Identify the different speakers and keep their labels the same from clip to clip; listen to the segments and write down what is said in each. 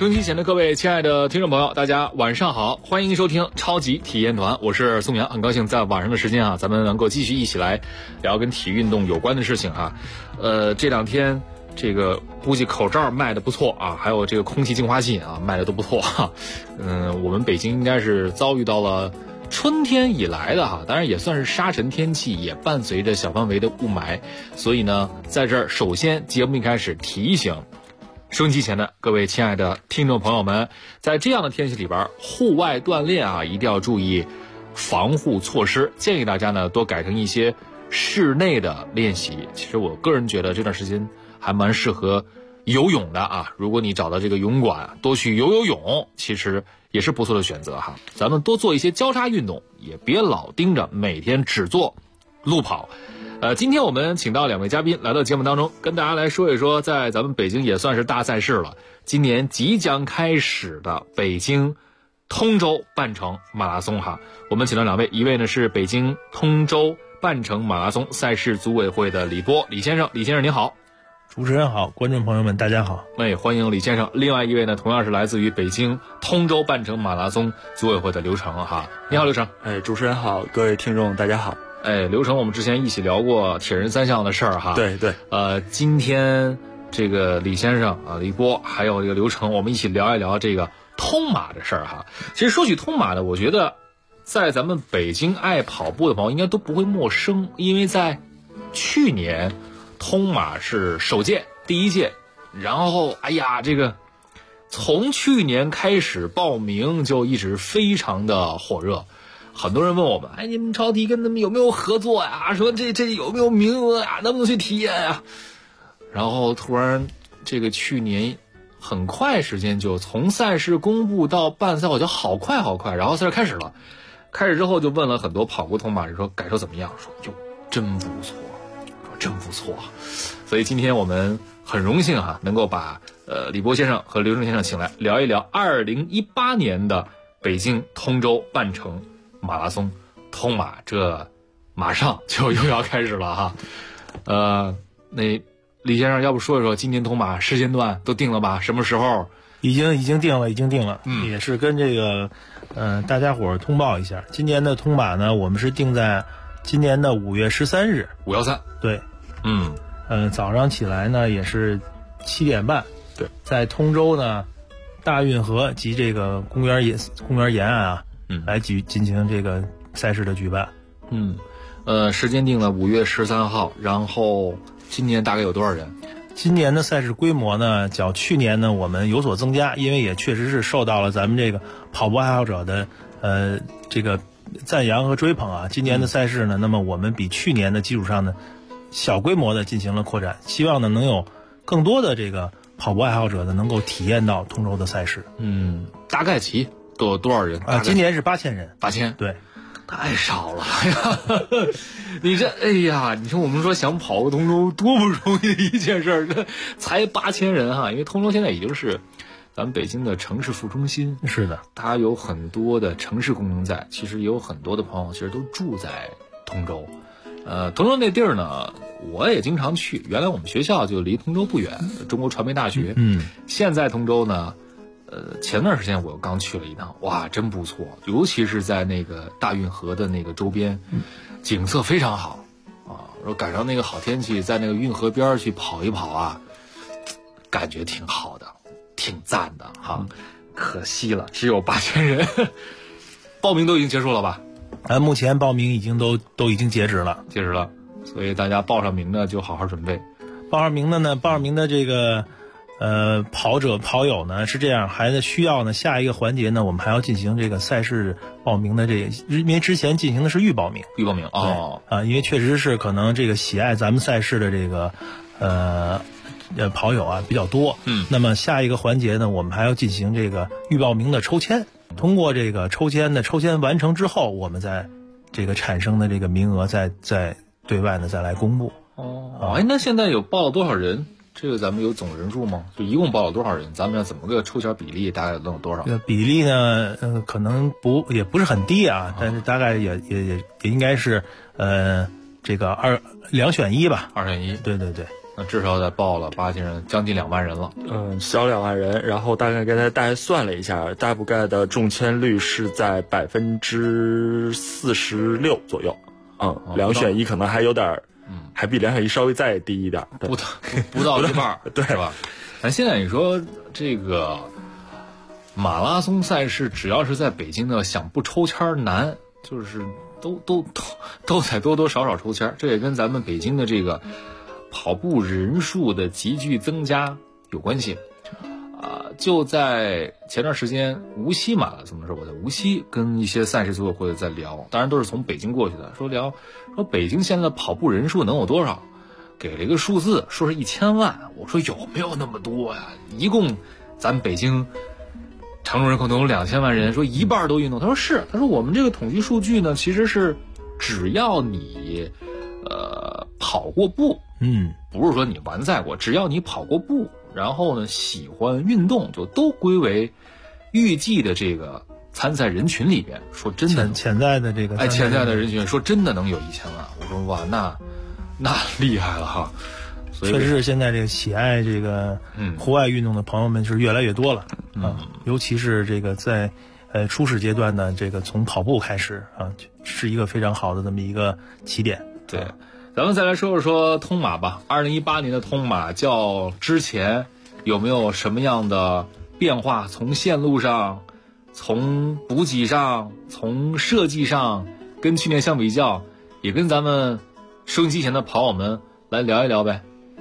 Speaker 1: 收音机前的各位亲爱的听众朋友，大家晚上好，欢迎收听超级体验团，我是宋阳，很高兴在晚上的时间咱们能够继续一起来聊跟体育运动有关的事情这两天这个估计口罩卖的不错还有这个空气净化器卖的都不错我们北京应该是遭遇到了春天以来的当然也算是沙尘天气，也伴随着小范围的雾霾，所以呢，在这儿首先节目一开始提醒收音机前的各位亲爱的听众朋友们，在这样的天气里边，户外锻炼一定要注意防护措施，建议大家呢多改成一些室内的练习。其实我个人觉得这段时间还蛮适合游泳的如果你找到这个游泳馆，多去游泳，其实也是不错的选择咱们多做一些交叉运动，也别老盯着每天只做路跑。今天我们请到两位嘉宾来到节目当中，跟大家来说一说，在咱们北京也算是大赛事了，今年即将开始的北京通州半程马拉松我们请到两位，一位呢是北京通州半程马拉松赛事组委会的李波李先生，李先生您好。
Speaker 2: 主持人好，观众朋友们大家好。
Speaker 1: 欢迎李先生。另外一位呢，同样是来自于北京通州半程马拉松组委会的刘成你好刘成。
Speaker 3: 主持人好，各位听众大家好。
Speaker 1: 刘成，我们之前一起聊过铁人三项的事儿
Speaker 3: 对对。
Speaker 1: 今天这个李先生李波还有这个刘成，我们一起聊一聊这个通马的事儿其实说起通马呢，我觉得在咱们北京爱跑步的朋友应该都不会陌生，因为在去年通马是首届第一届，然后这个从去年开始报名就一直非常的火热。很多人问我们你们超体跟他们有没有合作说这有没有名额能不能去体验然后突然这个去年很快时间就从赛事公布到办赛，我觉得好快，然后赛事开始了。开始之后就问了很多跑过通马人，说感受怎么样，说真不错。所以今天我们很荣幸能够把李波先生和刘成先生请来聊一聊2018年的北京通州半程马拉松通马，这马上就又要开始了那李先生要不说一说今年通马时间段都定了吧？什么时候？
Speaker 2: 已经定了，也是跟这个大家伙通报一下，今年的通马呢，我们是定在今年的5月13日
Speaker 1: 513。对。
Speaker 2: 早上起来呢也是7点半，
Speaker 1: 对，
Speaker 2: 在通州呢大运河及这个公园沿岸来进行这个赛事的举办。
Speaker 1: 时间定了5月13号，然后今年大概有多少人？
Speaker 2: 今年的赛事规模呢，较去年呢我们有所增加，因为也确实是受到了咱们这个跑步爱好者的这个赞扬和追捧今年的赛事呢，那么我们比去年的基础上呢小规模的进行了扩展，希望呢能有更多的这个跑步爱好者呢能够体验到通州的赛事。
Speaker 1: 大概齐都有多少人
Speaker 2: 今年是8000人。
Speaker 1: 8000？
Speaker 2: 对，
Speaker 1: 太少了你这你说我们说想跑个通州多不容易的一件事，这才8000人因为通州现在已经是咱们北京的城市副中心。
Speaker 2: 是的，
Speaker 1: 它有很多的城市功能在，其实也有很多的朋友其实都住在通州。通州那地儿呢，我也经常去。原来我们学校就离通州不远，中国传媒大学。现在通州呢，前段时间我刚去了一趟，哇，真不错，尤其是在那个大运河的那个周边，景色非常好如果赶上那个好天气，在那个运河边去跑一跑感觉挺好的，挺赞的可惜了，只有8000人。报名都已经结束了吧？
Speaker 2: 目前报名已经都已经截止了，
Speaker 1: 所以大家报上名的就好好准备。
Speaker 2: 报上名的这个跑友呢是这样，还需要呢下一个环节呢，我们还要进行这个赛事报名的这个，因为之前进行的是预报名因为确实是可能这个喜爱咱们赛事的这个跑友比较多。那么下一个环节呢，我们还要进行这个预报名的抽签。通过这个抽签完成之后，我们再这个产生的这个名额再对外呢再来公布。
Speaker 1: 那现在有报了多少人？这个咱们有总人数吗？就一共报了多少人？咱们要怎么个抽签比例？大概能有多少？
Speaker 2: 这个比例呢，可能也不是很低但是大概也应该是这个2选1吧。
Speaker 1: 2选1。
Speaker 2: 对。
Speaker 1: 那至少得报了8千人，将近2万人了。
Speaker 3: 小2万人，然后大概算了一下，大概的中签率是在46%左右。2选1可能还有点，还比2选1稍微再低一点，
Speaker 1: 不到一半，
Speaker 3: 对，
Speaker 1: 是吧？咱现在你说这个马拉松赛事，只要是在北京的，想不抽签难，就是都得多多少少抽签。这也跟咱们北京的这个跑步人数的急剧增加有关系。就在前段时间无锡马拉松的时候，我在无锡跟一些赛事组委会在聊，当然都是从北京过去的，说北京现在的跑步人数能有多少，给了一个数字，说是1000万。我说有没有那么多呀？一共咱北京常住人口能有2000万人，说一半都运动。他说是，他说我们这个统计数据呢，其实是只要你跑过步，不是说你完赛过，只要你跑过步，然后呢喜欢运动，就都归为预计的这个参赛人群里边。说真的，
Speaker 2: 潜在的这个
Speaker 1: 潜在的人群，说真的能有1000万。我说哇，那厉害了哈。所以
Speaker 2: 确实是现在这个喜爱这个户外运动的朋友们是越来越多了尤其是这个在初始阶段呢，这个从跑步开始是一个非常好的这么一个起点。
Speaker 1: 对，咱们再来说说通马吧。2018年的通马较之前有没有什么样的变化？从线路上，从补给上，从设计上，跟去年相比较，也跟咱们收音机前的跑友们来聊一聊呗。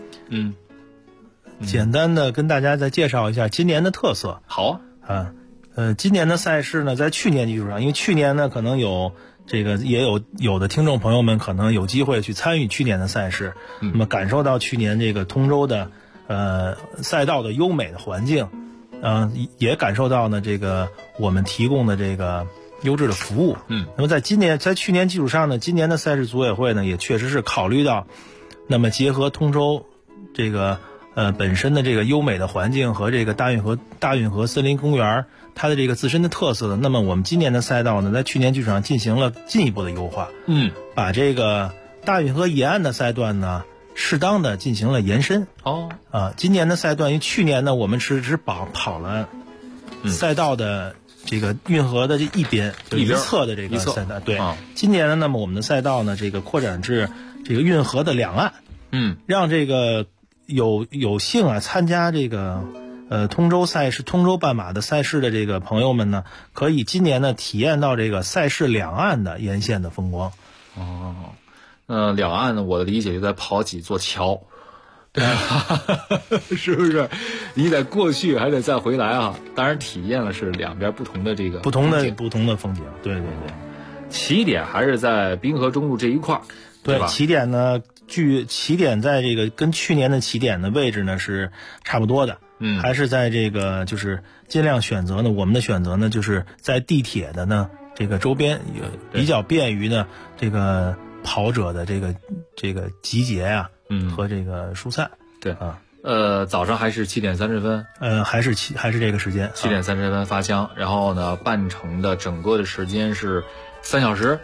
Speaker 2: 简单的跟大家再介绍一下今年的特色。
Speaker 1: 好
Speaker 2: 今年的赛事呢，在去年基础上，因为去年呢可能有这个也有的听众朋友们可能有机会去参与去年的赛事，那么感受到去年这个通州的赛道的优美的环境，也感受到呢这个我们提供的这个优质的服务。那么在去年基础上呢，今年的赛事组委会呢也确实是考虑到，那么结合通州这个本身的这个优美的环境和这个大运河森林公园它的这个自身的特色的，那么我们今年的赛道呢，在去年基础上进行了进一步的优化，把这个大运河沿岸的赛段呢，适当的进行了延伸。今年的赛段，因为去年呢，我们只跑了赛道的这个运河的这一边，一侧的这个赛道。对，今年呢，那么我们的赛道呢，这个扩展至这个运河的两岸，让这个有幸参加这个通州半马的赛事的这个朋友们呢，可以今年呢体验到这个赛事两岸的沿线的风光。
Speaker 1: 两岸呢，我的理解就在跑几座桥，对，是不是？你得过去还得再回来啊。当然，体验了是两边不同的这个
Speaker 2: 不同的风景。对。
Speaker 1: 起点还是在滨河中路这一块，对吧？
Speaker 2: 起点呢，起点在这个跟去年的起点的位置呢是差不多的。还是在这个就是尽量选择呢，我们的选择呢就是在地铁的呢这个周边也比较便于呢这个跑者的这个集结啊，和这个疏散。
Speaker 1: 对早上还是7点30分，
Speaker 2: 还是这个时间
Speaker 1: 7点30分发枪，然后呢半程的整个的时间是3小时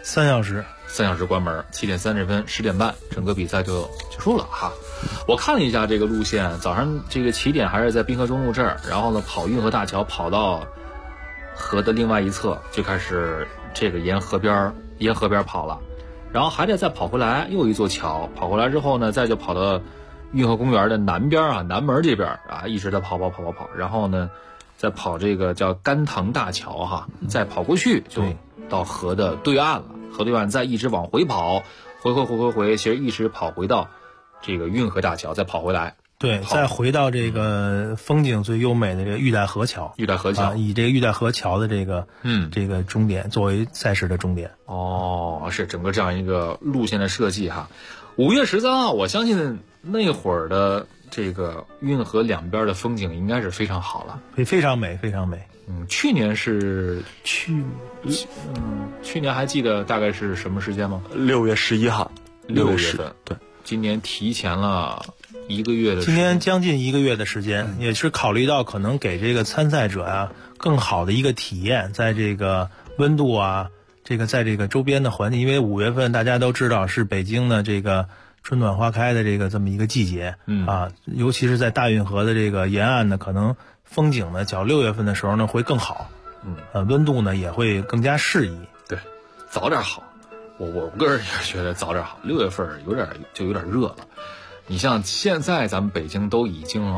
Speaker 1: ，3小时关门，7点30分10点半整个比赛就结束了哈。我看了一下这个路线，早上这个起点还是在滨河中路这儿，然后呢跑运河大桥，跑到河的另外一侧，就开始这个沿河边跑了，然后还得再跑回来，又一座桥，跑回来之后呢，再就跑到运河公园的南边南门这边一直在跑，然后呢再跑这个叫甘棠大桥再跑过去就到河的对岸了，河对岸再一直往回跑，回，其实一直跑回到这个运河大桥，再跑回来，
Speaker 2: 对，再回到这个风景最优美的这个玉带河桥，以这个玉带河桥的这个这个终点作为赛事的终点。
Speaker 1: 是整个这样一个路线的设计哈。5月13号，我相信那会儿的这个运河两边的风景应该是非常好了，
Speaker 2: 非常美。
Speaker 1: 去年是去年还记得大概是什么时间吗
Speaker 3: ？6月11号
Speaker 1: ，6月份。对，今年提前了1个月的时间，
Speaker 2: 今年将近1个月的时间，也是考虑到可能给这个参赛者更好的一个体验，在这个温度在这个周边的环境，因为5月份大家都知道是北京的这个春暖花开的这么一个季节，尤其是在大运河的这个沿岸呢，可能风景呢，较6月份的时候呢会更好，温度呢也会更加适宜。
Speaker 1: 对，早点好。我个人也觉得早点好，6月份有点热了。你像现在咱们北京都已经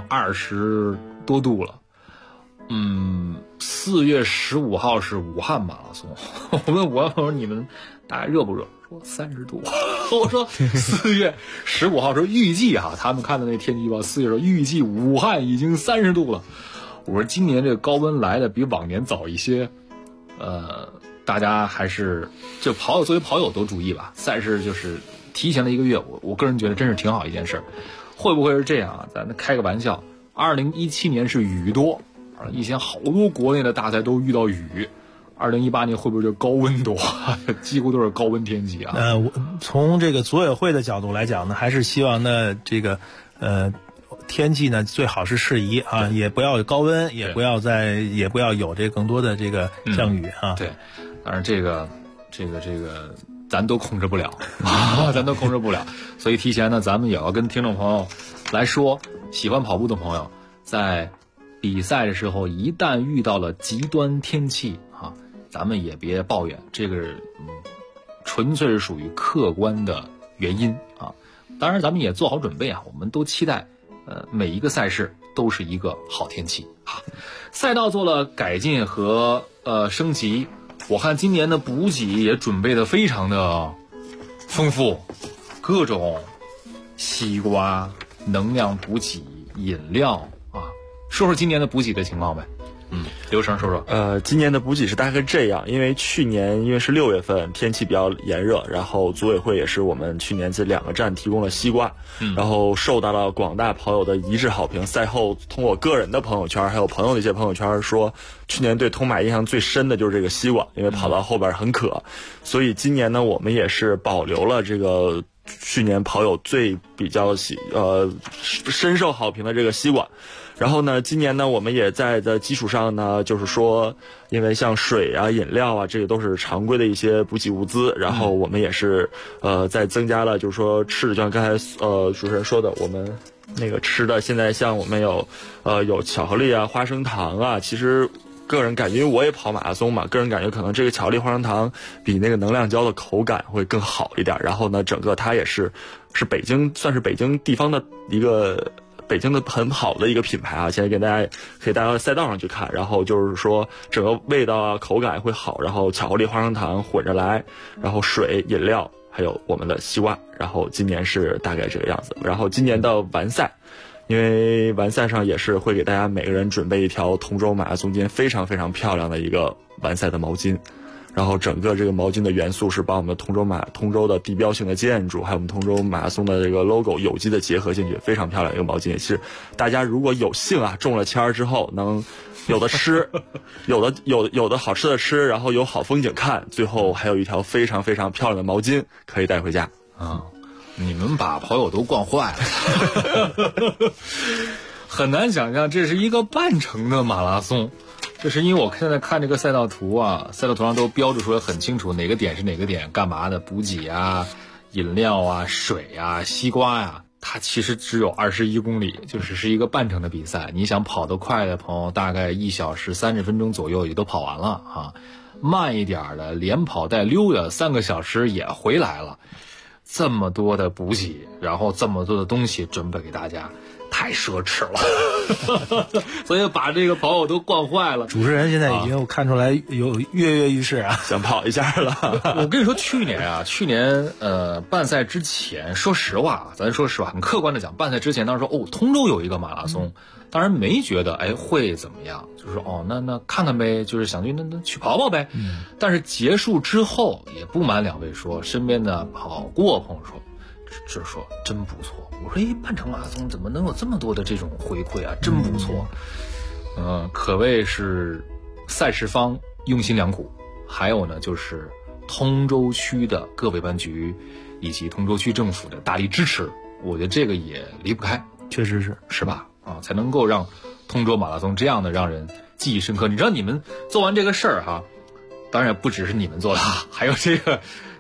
Speaker 1: 20多度了。4月15号是武汉马拉松，我说你们大家热不热？说30度。我说4月15号说预计他们看的那天气预报，4月说预计武汉已经30度了。我说今年这个高温来的比往年早一些，大家还是就作为跑友都注意吧。赛事就是提前了1个月，我个人觉得真是挺好一件事。会不会是这样啊？咱开个玩笑，2017年是雨多。以前好多国内的大赛都遇到雨，2018年会不会就高温多？几乎都是高温天气啊。
Speaker 2: 从这个组委会的角度来讲呢，还是希望呢这个天气呢最好是适宜啊，也不要有高温，也不要有这更多的这个降雨啊。
Speaker 1: 对，当然这个咱都控制不了咱都控制不了，所以提前呢，咱们也要跟听众朋友来说，喜欢跑步的朋友在比赛的时候，一旦遇到了极端天气咱们也别抱怨，这个纯粹是属于客观的原因当然咱们也做好准备我们都期待每一个赛事都是一个好天气赛道做了改进和升级，我看今年的补给也准备的非常的丰富，各种西瓜、能量补给、饮料说说今年的补给的情况呗。刘成说说。
Speaker 3: 今年的补给是大概这样，因为去年因为是6月份天气比较炎热，然后组委会也是我们去年这2个站提供了西瓜，然后受到了广大跑友的一致好评。赛后通过个人的朋友圈还有朋友的一些朋友圈说，去年对通马印象最深的就是这个西瓜，因为跑到后边很渴，所以今年呢我们也是保留了这个去年跑友比较深受好评的这个西瓜。然后呢，今年呢，我们也在的基础上呢，就是说，因为像水啊、饮料啊，这个都是常规的一些补给物资。然后我们也是在增加了，就是说吃的，就像刚才主持人说的，我们那个吃的，现在像我们有巧克力啊、花生糖啊。其实个人感觉，因为我也跑马拉松嘛，个人感觉可能这个巧克力、花生糖比那个能量胶的口感会更好一点。然后呢，整个它也是北京，算是北京地方的一个。北京的很好的一个品牌现在给大家可以带到赛道上去看，然后就是说整个味道啊口感会好，然后巧克力花生糖混着来，然后水饮料还有我们的西瓜，然后今年是大概这个样子。然后今年的完赛，因为完赛上也是会给大家每个人准备一条同州马拉松间非常非常漂亮的一个完赛的毛巾，然后整个这个毛巾的元素是把我们通州的地标性的建筑，还有我们通州马拉松的这个 logo 有机的结合进去，非常漂亮一个毛巾。也是大家如果有幸中了签之后，能有的吃，有的好吃的吃，然后有好风景看，最后还有一条非常非常漂亮的毛巾可以带回家。
Speaker 1: 你们把跑友都惯坏了，很难想象这是一个半程的马拉松。这是因为我现在看这个赛道图赛道图上都标注出来很清楚哪个点是哪个点，干嘛的，补给饮料水西瓜它其实只有21公里，就是一个半程的比赛。你想跑得快的朋友，大概1小时30分钟左右也都跑完了慢一点的连跑带溜达3个小时也回来了。这么多的补给，然后这么多的东西准备给大家，太奢侈了所以把这个跑友都惯坏了。
Speaker 2: 主持人现在已经看出来有跃跃欲试
Speaker 3: 想跑一下了
Speaker 1: 我跟你说去年办赛之前，说实话很客观的讲，办赛之前当时说通州有一个马拉松，当然没觉得会怎么样，就是那看看呗，就是想去那去跑跑呗但是结束之后，也不瞒两位说，身边的跑过朋友说真不错。我说半程马拉松怎么能有这么多的这种回馈真不错可谓是赛事方用心良苦。还有呢，就是通州区的各委办局以及通州区政府的大力支持，我觉得这个也离不开，
Speaker 2: 确实是
Speaker 1: 吧才能够让通州马拉松这样的让人记忆深刻。你知道你们做完这个事儿当然不只是你们做的还有这个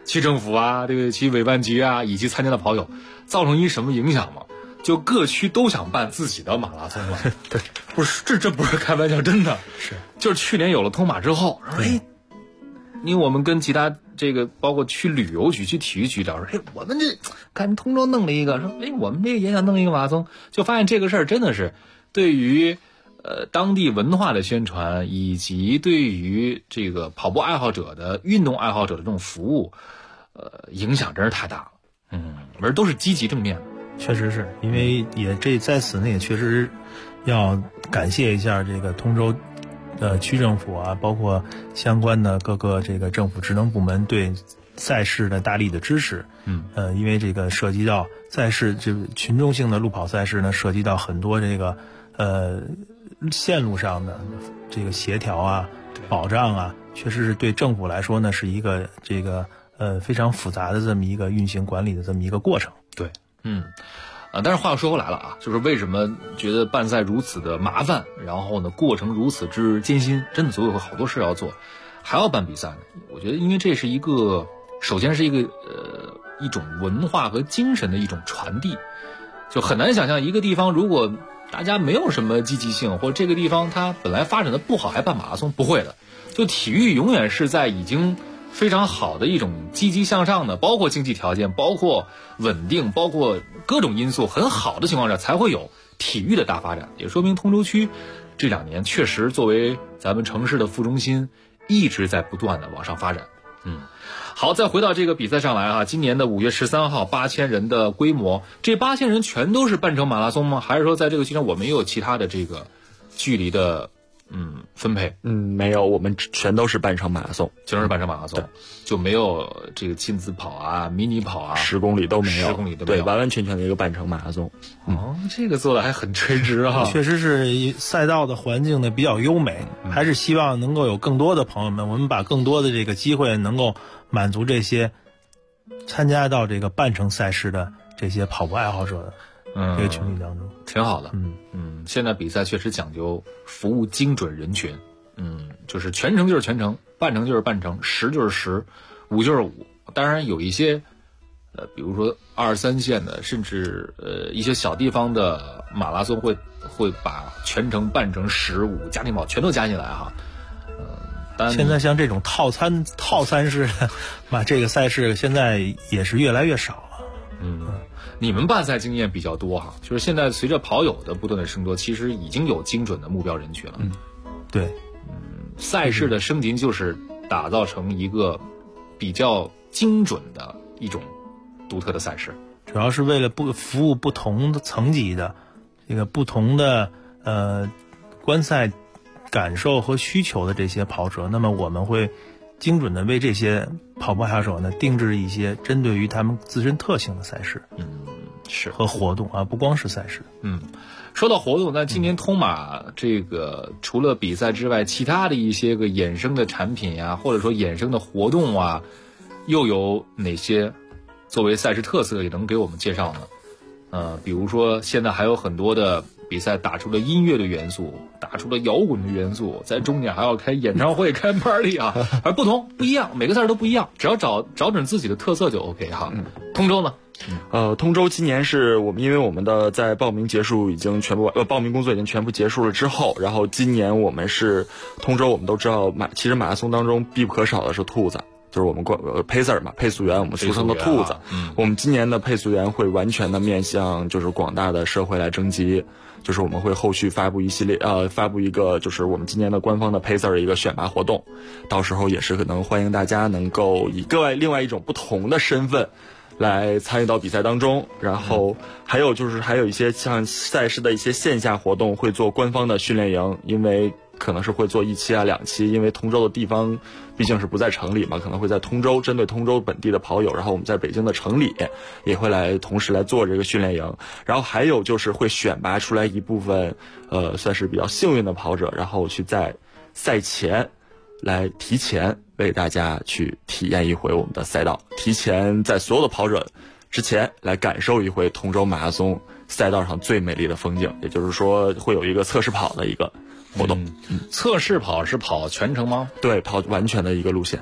Speaker 1: 区政府啊，这个区委办局啊，以及参加的跑友，造成一什么影响吗？就各区都想办自己的马拉松了。
Speaker 2: 对，
Speaker 1: 不是这不是开玩笑，真的
Speaker 2: 是。
Speaker 1: 就是去年有了通马之后，因为我们跟其他这个包括区旅游局、区体育局聊说，我们这看通州弄了一个，说我们这个也想弄一个马拉松，就发现这个事儿真的是对于当地文化的宣传，以及对于这个跑步爱好者的运动爱好者的这种服务，影响真是太大了。而都是积极正面的。
Speaker 2: 确实是因为在此呢，也确实要感谢一下这个通州区政府啊，包括相关的各个这个政府职能部门对赛事的大力的支持。因为这个涉及到赛事这群众性的路跑赛事呢，涉及到很多这个线路上的这个协调啊、保障啊，确实是对政府来说呢是一个这个非常复杂的这么一个运行管理的这么一个过程。
Speaker 1: 对，但是话又说回来了啊，就是为什么觉得办赛如此的麻烦，然后呢过程如此之艰辛，真的组委会好多事要做，还要办比赛呢？我觉得因为这是首先是一种文化和精神的一种传递，就很难想象一个地方如果大家没有什么积极性，或者这个地方它本来发展的不好还办马拉松，不会的。就体育永远是在已经非常好的一种积极向上的，包括经济条件，包括稳定，包括各种因素很好的情况下，才会有体育的大发展。也说明通州区这2年确实作为咱们城市的副中心，一直在不断的往上发展。好，再回到这个比赛上来啊，今年的5月13号8000人的规模，这8000人全都是半程马拉松吗？还是说在这个期间我们也有其他的这个距离的分配？
Speaker 3: 没有，我们全都是半程马拉松，
Speaker 1: 全都是半程马拉松，就没有这个亲子跑啊、迷你跑啊
Speaker 3: ，10公里都没有
Speaker 1: ，10公里都没有，
Speaker 3: 对，完完全全的一个半程马拉松。
Speaker 1: 这个做的还很垂直哈。
Speaker 2: 确实是赛道的环境呢比较优美，还是希望能够有更多的朋友们，我们把更多的这个机会能够满足这些参加到这个半程赛事的这些跑步爱好者的这个群体当中，
Speaker 1: 挺好的。现在比赛确实讲究服务精准人群，就是全程就是全程，半程就是半程，10就是10，5就是5。当然有一些比如说2、3线的，甚至一些小地方的马拉松会把全程、半程、10、5家庭跑全都加进来哈。
Speaker 2: 现在像这种套餐式的这个赛事现在也是越来越少了。
Speaker 1: 你们办赛经验比较多哈，就是现在随着跑友的不断的升多，其实已经有精准的目标人群了。
Speaker 2: 对，
Speaker 1: 赛事的升级就是打造成一个比较精准的一种独特的赛事，
Speaker 2: 主要是为了服务不同的层级的这个不同的观赛感受和需求的这些跑者，那么我们会精准的为这些跑步爱好者呢定制一些针对于他们自身特性的赛事，
Speaker 1: 是
Speaker 2: 和活动啊，不光是赛事。
Speaker 1: 说到活动，那今年通马这个除了比赛之外，其他的一些个衍生的产品呀，或者说衍生的活动啊，又有哪些作为赛事特色也能给我们介绍呢？比如说现在还有很多的比赛打出了音乐的元素，打出了摇滚的元素，在中间还要开演唱会、开 party 啊，而不一样，每个赛事都不一样，只要找准自己的特色就 OK 哈。通州呢？
Speaker 3: 通州今年是因为我们的在报名结束已经全部报名工作已经全部结束了之后，然后今年我们是通州，我们都知道其实马拉松当中必不可少的是兔子，就是我们pacer 嘛，配速员，我们俗称的兔子。我们今年的配速员会完全的面向就是广大的社会来征集，就是我们会后续发布一个就是我们今年的官方的 pacer 的一个选拔活动，到时候也是可能欢迎大家能够以另外一种不同的身份来参与到比赛当中。然后还有一些像赛事的一些线下活动会做官方的训练营，因为可能是会做1期啊2期，因为通州的地方毕竟是不在城里嘛，可能会在通州针对通州本地的跑友，然后我们在北京的城里也会同时来做这个训练营。然后还有就是会选拔出来一部分算是比较幸运的跑者，然后去在赛前来提前为大家去体验一回我们的赛道，提前在所有的跑者之前来感受一回通州马拉松赛道上最美丽的风景，也就是说会有一个测试跑的一个活动。
Speaker 1: 测试跑是跑全程吗？
Speaker 3: 对，跑完全的一个路线。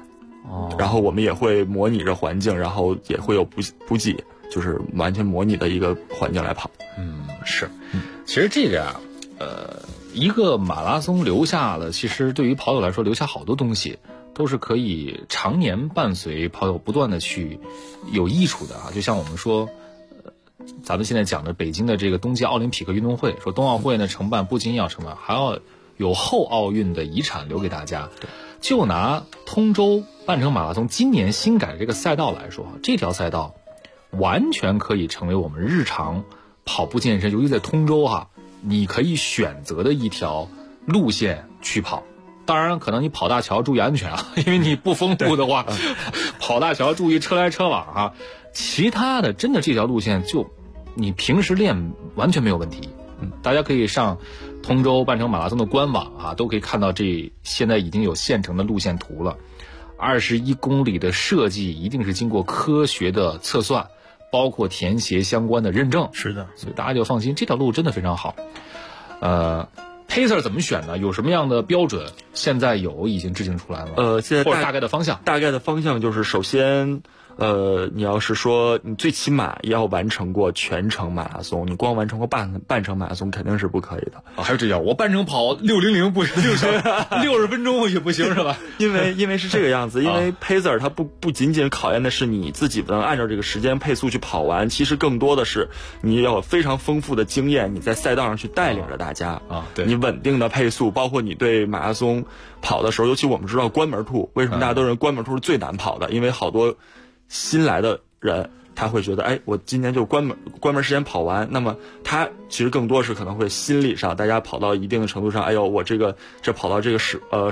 Speaker 3: 然后我们也会模拟着环境，然后也会有补给，就是完全模拟的一个环境来跑。
Speaker 1: 是，其实这个一个马拉松留下了，其实对于跑友来说留下好多东西，都是可以常年伴随跑友不断的去有益处的啊。就像我们说，咱们现在讲的北京的这个冬季奥林匹克运动会，说冬奥会呢承办不仅要承办，还要有后奥运的遗产留给大家。就拿通州半程马拉松今年新改的这个赛道来说，这条赛道完全可以成为我们日常跑步健身，尤其在通州你可以选择的一条路线去跑。当然可能你跑大桥注意安全因为你不封路的话跑大桥注意车来车往其他的真的这条路线就你平时练完全没有问题。大家可以上通州半程马拉松的官网都可以看到这现在已经有现成的路线图了。21公里的设计一定是经过科学的测算，包括田协相关的认证。
Speaker 2: 是的，
Speaker 1: 所以大家就放心，这条路真的非常好。Pacer 怎么选呢？有什么样的标准？现在已经制定出来了。
Speaker 3: 现在
Speaker 1: 或者大概的方向。
Speaker 3: 大概的方向就是首先。你要是说你最起码要完成过全程马拉松，你光完成过半程马拉松肯定是不可以的。
Speaker 1: 还有这样，我半程跑6:00不行，60分钟也不行是吧？
Speaker 3: 因为是这个样子，因为 Pacer 它不仅仅考验的是你自己能按照这个时间配速去跑完，其实更多的是你要有非常丰富的经验，你在赛道上去带领着大家
Speaker 1: 对，
Speaker 3: 你稳定的配速，包括你对马拉松跑的时候，尤其我们知道关门兔，为什么大家都认为关门兔是最难跑的？因为好多新来的人他会觉得我今年就关门时间跑完，那么他其实更多是可能会心理上大家跑到一定的程度上，我这跑到这个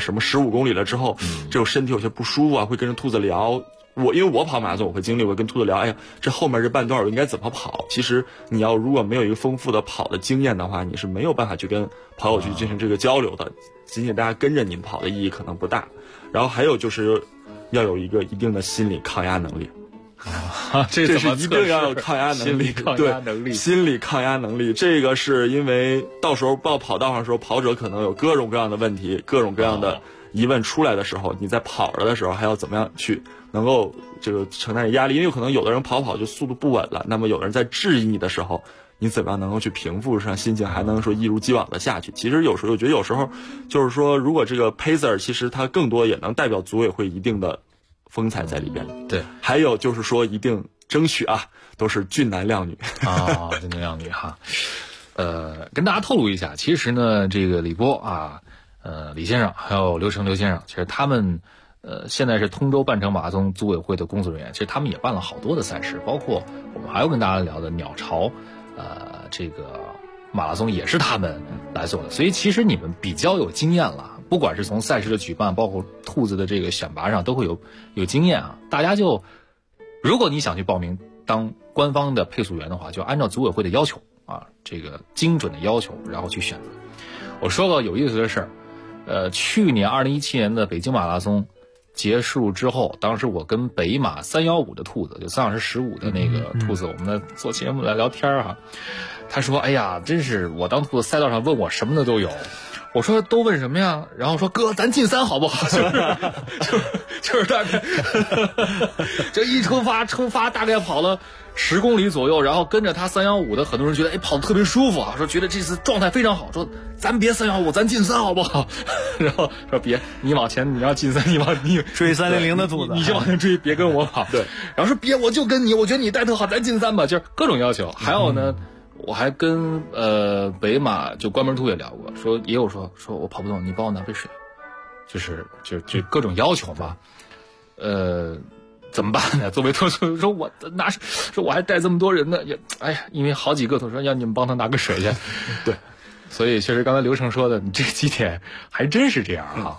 Speaker 3: 15公里了之后，这种身体有些不舒服会跟着兔子聊。因为我跑马拉松我会经历，我跟兔子聊，这后面这半段我应该怎么跑。其实你如果没有一个丰富的跑的经验的话，你是没有办法去跟跑友去进行这个交流的，仅仅大家跟着您跑的意义可能不大。然后还有就是要有一个一定的心理抗压能力
Speaker 1: 这
Speaker 3: 是一定要有抗压能力，
Speaker 1: 心理抗压能力，
Speaker 3: 心理抗压能力。这个是因为到时候到跑道上的时候，跑者可能有各种各样的问题，各种各样的疑问出来的时候，你在跑着的时候还要怎么样去能够这个承担压力？因为有可能有的人跑就速度不稳了，那么有的人在质疑你的时候，你怎么样能够去平复上心情，还能说一如既往的下去？其实有时候我觉得有时候就是说，如果这个 Pacer 其实它更多也能代表组委会一定的风采在里边。
Speaker 1: 对，
Speaker 3: 还有就是说一定争取都是俊男靓女
Speaker 1: 俊男靓女跟大家透露一下，其实呢这个李波李先生还有刘先生，其实他们现在是通州半程马拉松组委会的工作人员，其实他们也办了好多的赛事，包括我们还要跟大家聊的鸟巢这个马拉松也是他们来做的，所以其实你们比较有经验了，不管是从赛事的举办，包括兔子的这个选拔上都会有经验大家就如果你想去报名当官方的配速员的话，就按照组委会的要求这个精准的要求然后去选择。我说个有意思的事儿，去年2017年的北京马拉松结束之后，当时我跟北马315的兔子，就3小时15的那个兔子，我们在做节目来聊天他说真是我当兔子赛道上问我什么的都有。我说都问什么呀？然后说哥咱进3好不好？就是大概这一出发大概跑了10公里左右，然后跟着他315的很多人觉得跑得特别舒服说觉得这次状态非常好，说咱别315咱进3好不好？然后说别你往前，你要进3，你
Speaker 2: 追300的兔子，
Speaker 1: 你就往前追，别跟我跑。
Speaker 3: 对，
Speaker 1: 然后说别我就跟你，我觉得你带特好，咱进3吧，就是各种要求。还有呢。我还跟北马就关门兔也聊过，也有说我跑不动，你帮我拿杯水，就各种要求嘛。怎么办呢？作为特殊说我还带这么多人呢，也因为好几个说要你们帮他拿个水去。对，所以确实刚才刘成说的，你这几点还真是这样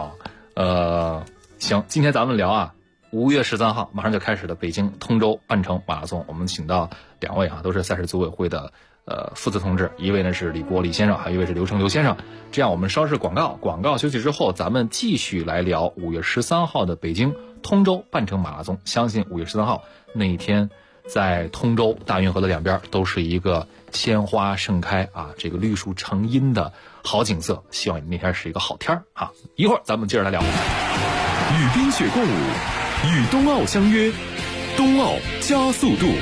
Speaker 1: 行，今天咱们聊5月13号马上就开始的北京通州半程马拉松，我们请到2位都是赛事组委会的负责同志，一位呢是李波李先生，还有一位是刘先生。这样我们稍事广告休息之后，咱们继续来聊5月13号的北京通州半程马拉松。相信5月13号那一天，在通州大运河的两边都是一个鲜花盛开这个绿树成荫的好景色。希望那天是一个好天一会儿咱们接着来聊。
Speaker 4: 与冰雪共舞，与冬奥相约，冬奥加速度。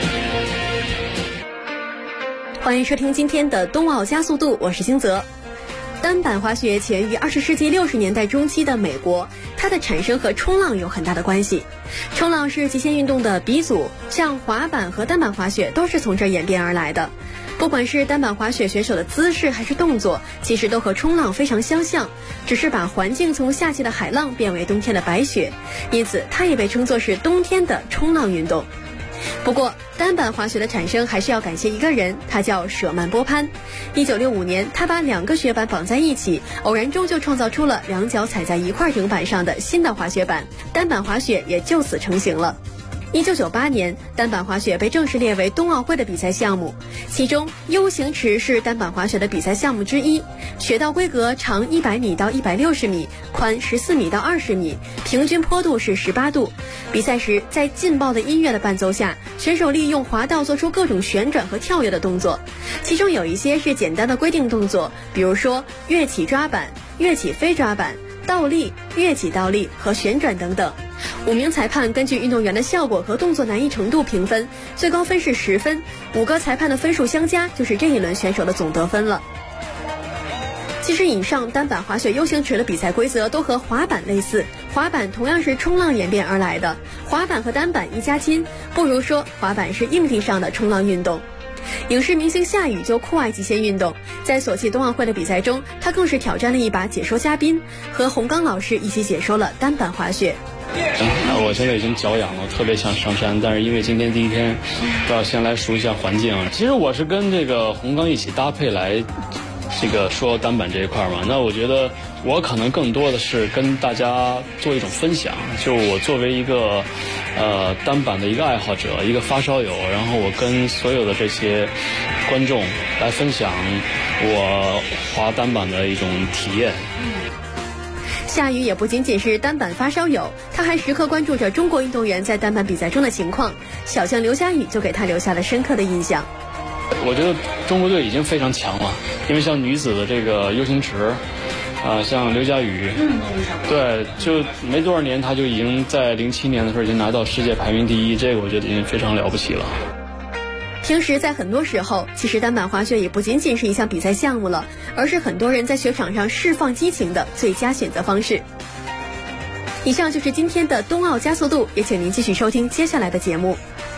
Speaker 5: 欢迎收听今天的冬奥加速度，我是星泽。单板滑雪起源于20世纪60年代中期的美国，它的产生和冲浪有很大的关系。冲浪是极限运动的鼻祖，像滑板和单板滑雪都是从这儿演变而来的。不管是单板滑雪选手的姿势还是动作，其实都和冲浪非常相像，只是把环境从夏季的海浪变为冬天的白雪，因此它也被称作是冬天的冲浪运动。不过单板滑雪的产生还是要感谢一个人，他叫舍曼波潘。1965年，他把2个雪板绑在一起，偶然中就创造出了2脚踩在一块整板上的新的滑雪板，单板滑雪也就此成型了。1998年，单板滑雪被正式列为冬奥会的比赛项目，其中 U 型池是单板滑雪的比赛项目之一。雪道规格长100米到160米，宽14米到20米，平均坡度是18度。比赛时，在劲爆的音乐的伴奏下，选手利用滑道做出各种旋转和跳跃的动作，其中有一些是简单的规定动作，比如说跃起抓板、跃起飞抓板、倒立、跃起倒立和旋转等等。5名裁判根据运动员的效果和动作难易程度评分，最高分是10分，5个裁判的分数相加就是这一轮选手的总得分了。其实以上单板滑雪 U 型池的比赛规则都和滑板类似，滑板同样是冲浪演变而来的，滑板和单板一家亲，不如说滑板是硬地上的冲浪运动。影视明星夏雨就酷爱极限运动，在索契冬奥会的比赛中，他更是挑战了一把解说嘉宾，和洪刚老师一起解说了单板滑雪。
Speaker 6: 我现在已经脚痒了，特别想上山，但是因为今天第一天，都要先来熟悉一下环境。其实我是跟这个洪刚一起搭配来这个说单板这一块嘛，那我觉得我可能更多的是跟大家做一种分享，就我作为一个单板的一个爱好者，一个发烧友，然后我跟所有的这些观众来分享我滑单板的一种体验。
Speaker 5: 夏雨也不仅仅是单板发烧友，他还时刻关注着中国运动员在单板比赛中的情况，小将刘佳宇就给他留下了深刻的印象。
Speaker 6: 我觉得中国队已经非常强了，因为像女子的这个 U 型池像刘佳宇，对，就没多少年他就已经在07年的时候已经拿到世界排名第1，这个我觉得已经非常了不起了。
Speaker 5: 平时在很多时候，其实单板滑雪也不仅仅是一项比赛项目了，而是很多人在雪场上释放激情的最佳选择方式。以上就是今天的冬奥加速度，也请您继续收听接下来的节目。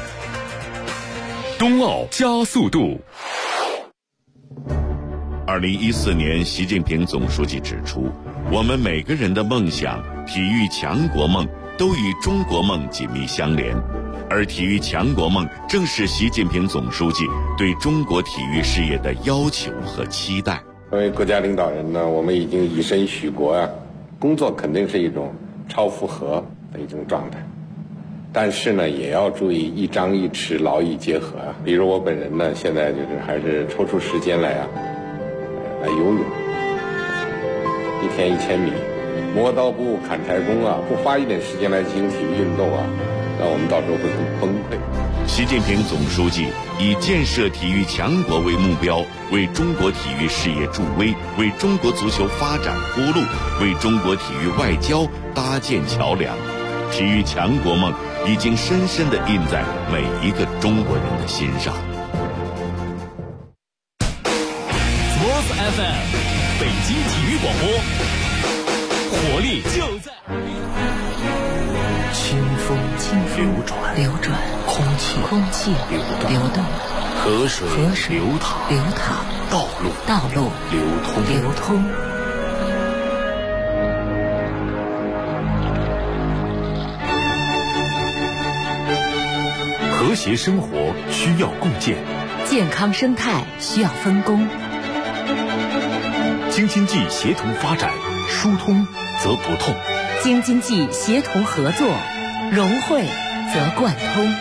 Speaker 4: 冬奥加速度。
Speaker 7: 2014年，习近平总书记指出，我们每个人的梦想、体育强国梦都与中国梦紧密相连，而体育强国梦正是习近平总书记对中国体育事业的要求和期待。
Speaker 8: 作为国家领导人呢，我们已经以身许国啊，工作肯定是一种超负荷的一种状态，但是呢，也要注意一张一弛，劳逸结合啊。比如我本人呢，现在就是还是抽出时间来游泳，1天1000米，磨刀不误砍柴工啊，不花一点时间来进行体育运动啊，那我们到时候会很崩溃。
Speaker 7: 习近平总书记以建设体育强国为目标，为中国体育事业助威，为中国足球发展铺路，为中国体育外交搭建桥梁。体育强国梦已经深深地印在每一个中国人的心上。
Speaker 4: Sports FM 北京体育广播，活力就在清风流转，空气流动，河水流淌，道路流通。和谐生活需要共建，
Speaker 9: 健康生态需要分工。
Speaker 4: 京津冀协同发展，疏通则不痛；
Speaker 9: 京津冀协同合作，融汇则贯通。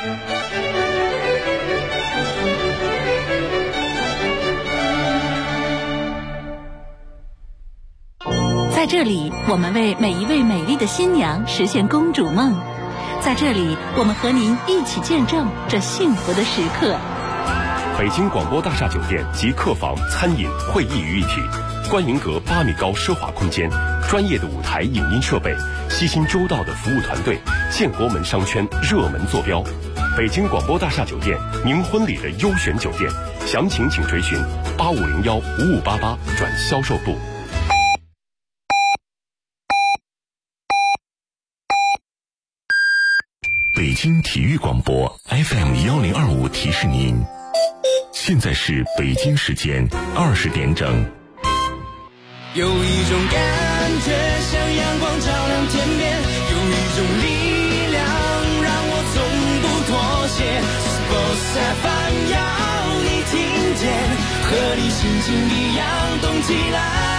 Speaker 9: 在这里，我们为每一位美丽的新娘实现公主梦。在这里，我们和您一起见证这幸福的时刻。
Speaker 4: 北京广播大厦酒店及客房、餐饮、会议于一体，
Speaker 10: 观云阁8米高奢华空间，专业的舞台影音设备，悉心周到的服务团队，建国门商圈热门坐标。北京广播大厦酒店，您婚礼的优选酒店，详情请垂询85015588转销售部。
Speaker 11: 北京体育广播 FM1025提示您，现在是北京时间20点整。
Speaker 12: 有一种感觉像阳光照亮天边，有一种力量让我从不妥协。Sports FM 要你听见，和你心情一样动起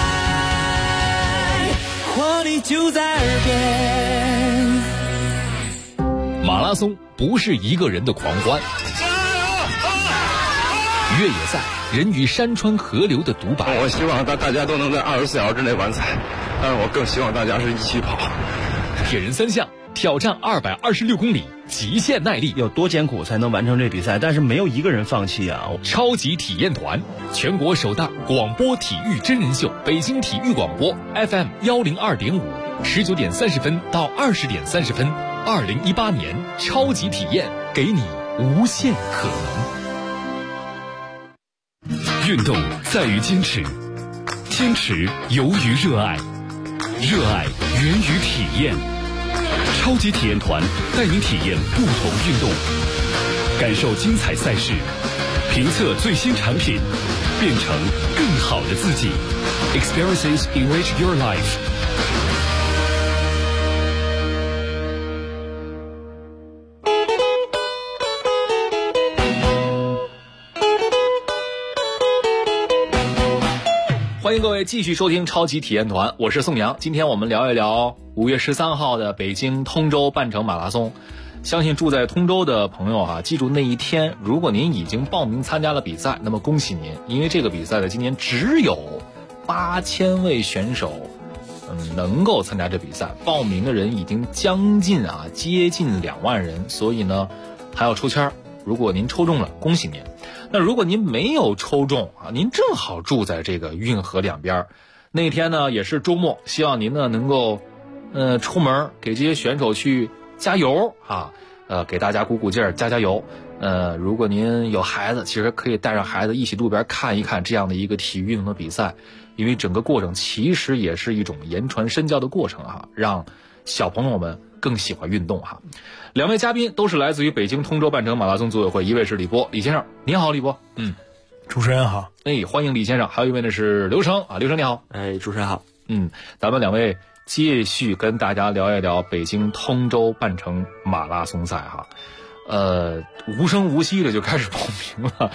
Speaker 12: 来，活力就在耳边。
Speaker 13: 马拉松不是一个人的狂欢，越野赛人与山川河流的独白。
Speaker 14: 我希望大家都能在24小时之内完赛，但是我更希望大家是一起跑。
Speaker 13: 铁人3项挑战226公里，极限耐力，
Speaker 15: 有多艰苦才能完成这比赛？但是没有一个人放弃啊！
Speaker 13: 超级体验团，全国首档广播体育真人秀，北京体育广播 FM102.5，19点30分到20点30分，2018年超级体验，给你无限可能。运动在于坚持，坚持由于热爱，热爱源于体验。超级体验团带您体验不同运动，感受精彩赛事，评测最新产品，变成更好的自己。Experiences enrich your life。
Speaker 1: 欢迎各位继续收听超级体验团，我是宋阳。今天我们聊一聊5月13号的北京通州半程马拉松。相信住在通州的朋友啊，记住那一天，如果您已经报名参加了比赛，那么恭喜您，因为这个比赛呢，今年只有8000位选手能够参加这比赛，报名的人已经接近2万人，所以呢还要抽签。如果您抽中了，恭喜您。那如果您没有抽中啊，您正好住在这个运河两边，那天呢也是周末，希望您呢能够出门给这些选手去加油啊，给大家鼓鼓劲儿，加油。如果您有孩子，其实可以带上孩子一起路边看一看这样的一个体育运动的比赛，因为整个过程其实也是一种言传身教的过程啊，让小朋友们更喜欢运动哈。2位嘉宾都是来自于北京通州半程马拉松组委会，一位是李波，李先生，你好，李波。
Speaker 2: 主持人好。
Speaker 1: 欢迎李先生。还有一位呢是刘成啊，刘成你好。
Speaker 3: 主持人好。
Speaker 1: 咱们2位继续跟大家聊一聊北京通州半程马拉松赛哈。无声无息的就开始报名了，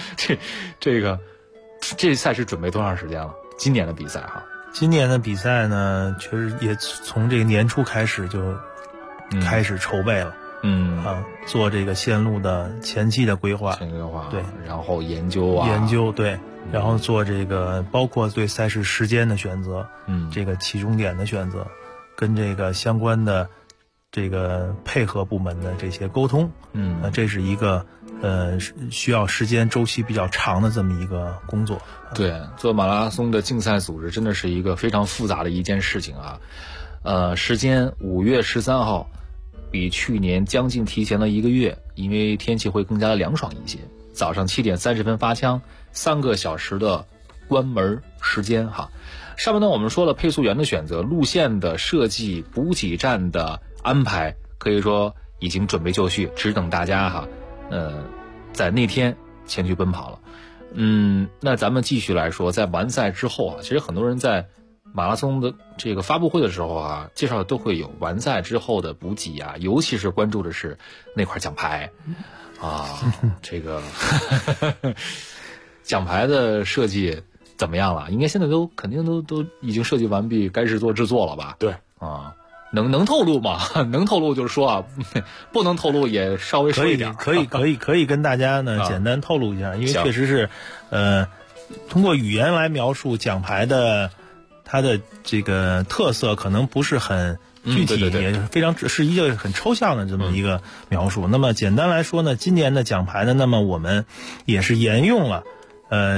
Speaker 1: 这赛事准备多长时间了？今年的比赛哈。
Speaker 2: 今年的比赛呢，确实也从这个年初开始就开始筹备了。做这个线路的前期的规划，对，
Speaker 1: 然后研究
Speaker 2: 对，然后做这个包括对赛事时间的选择，这个起终点的选择，跟这个相关的这个配合部门的这些沟通，这是一个需要时间周期比较长的这么一个工作。
Speaker 1: 对，做马拉松的竞赛组织真的是一个非常复杂的一件事情啊。时间5月13号。比去年将近提前了1个月，因为天气会更加的凉爽一些。早上7点30分发枪，3个小时的关门时间哈。上面呢我们说了配速员的选择、路线的设计、补给站的安排，可以说已经准备就绪，只等大家哈，在那天前去奔跑了。那咱们继续来说，在完赛之后啊，其实很多人在马拉松的这个发布会的时候啊，介绍都会有完赛之后的补给啊，尤其是关注的是那块奖牌啊，这个奖牌的设计怎么样了？应该现在肯定都已经设计完毕，该是做制作了吧？
Speaker 3: 对
Speaker 1: 啊，能透露吗？能透露就是说啊，不能透露也稍微说一点。
Speaker 2: 可以跟大家呢简单透露一下，因为确实是通过语言来描述奖牌的。它的这个特色可能不是很具体，也非常是一个很抽象的这么一个描述。那么简单来说呢，今年的奖牌呢，那么我们也是沿用了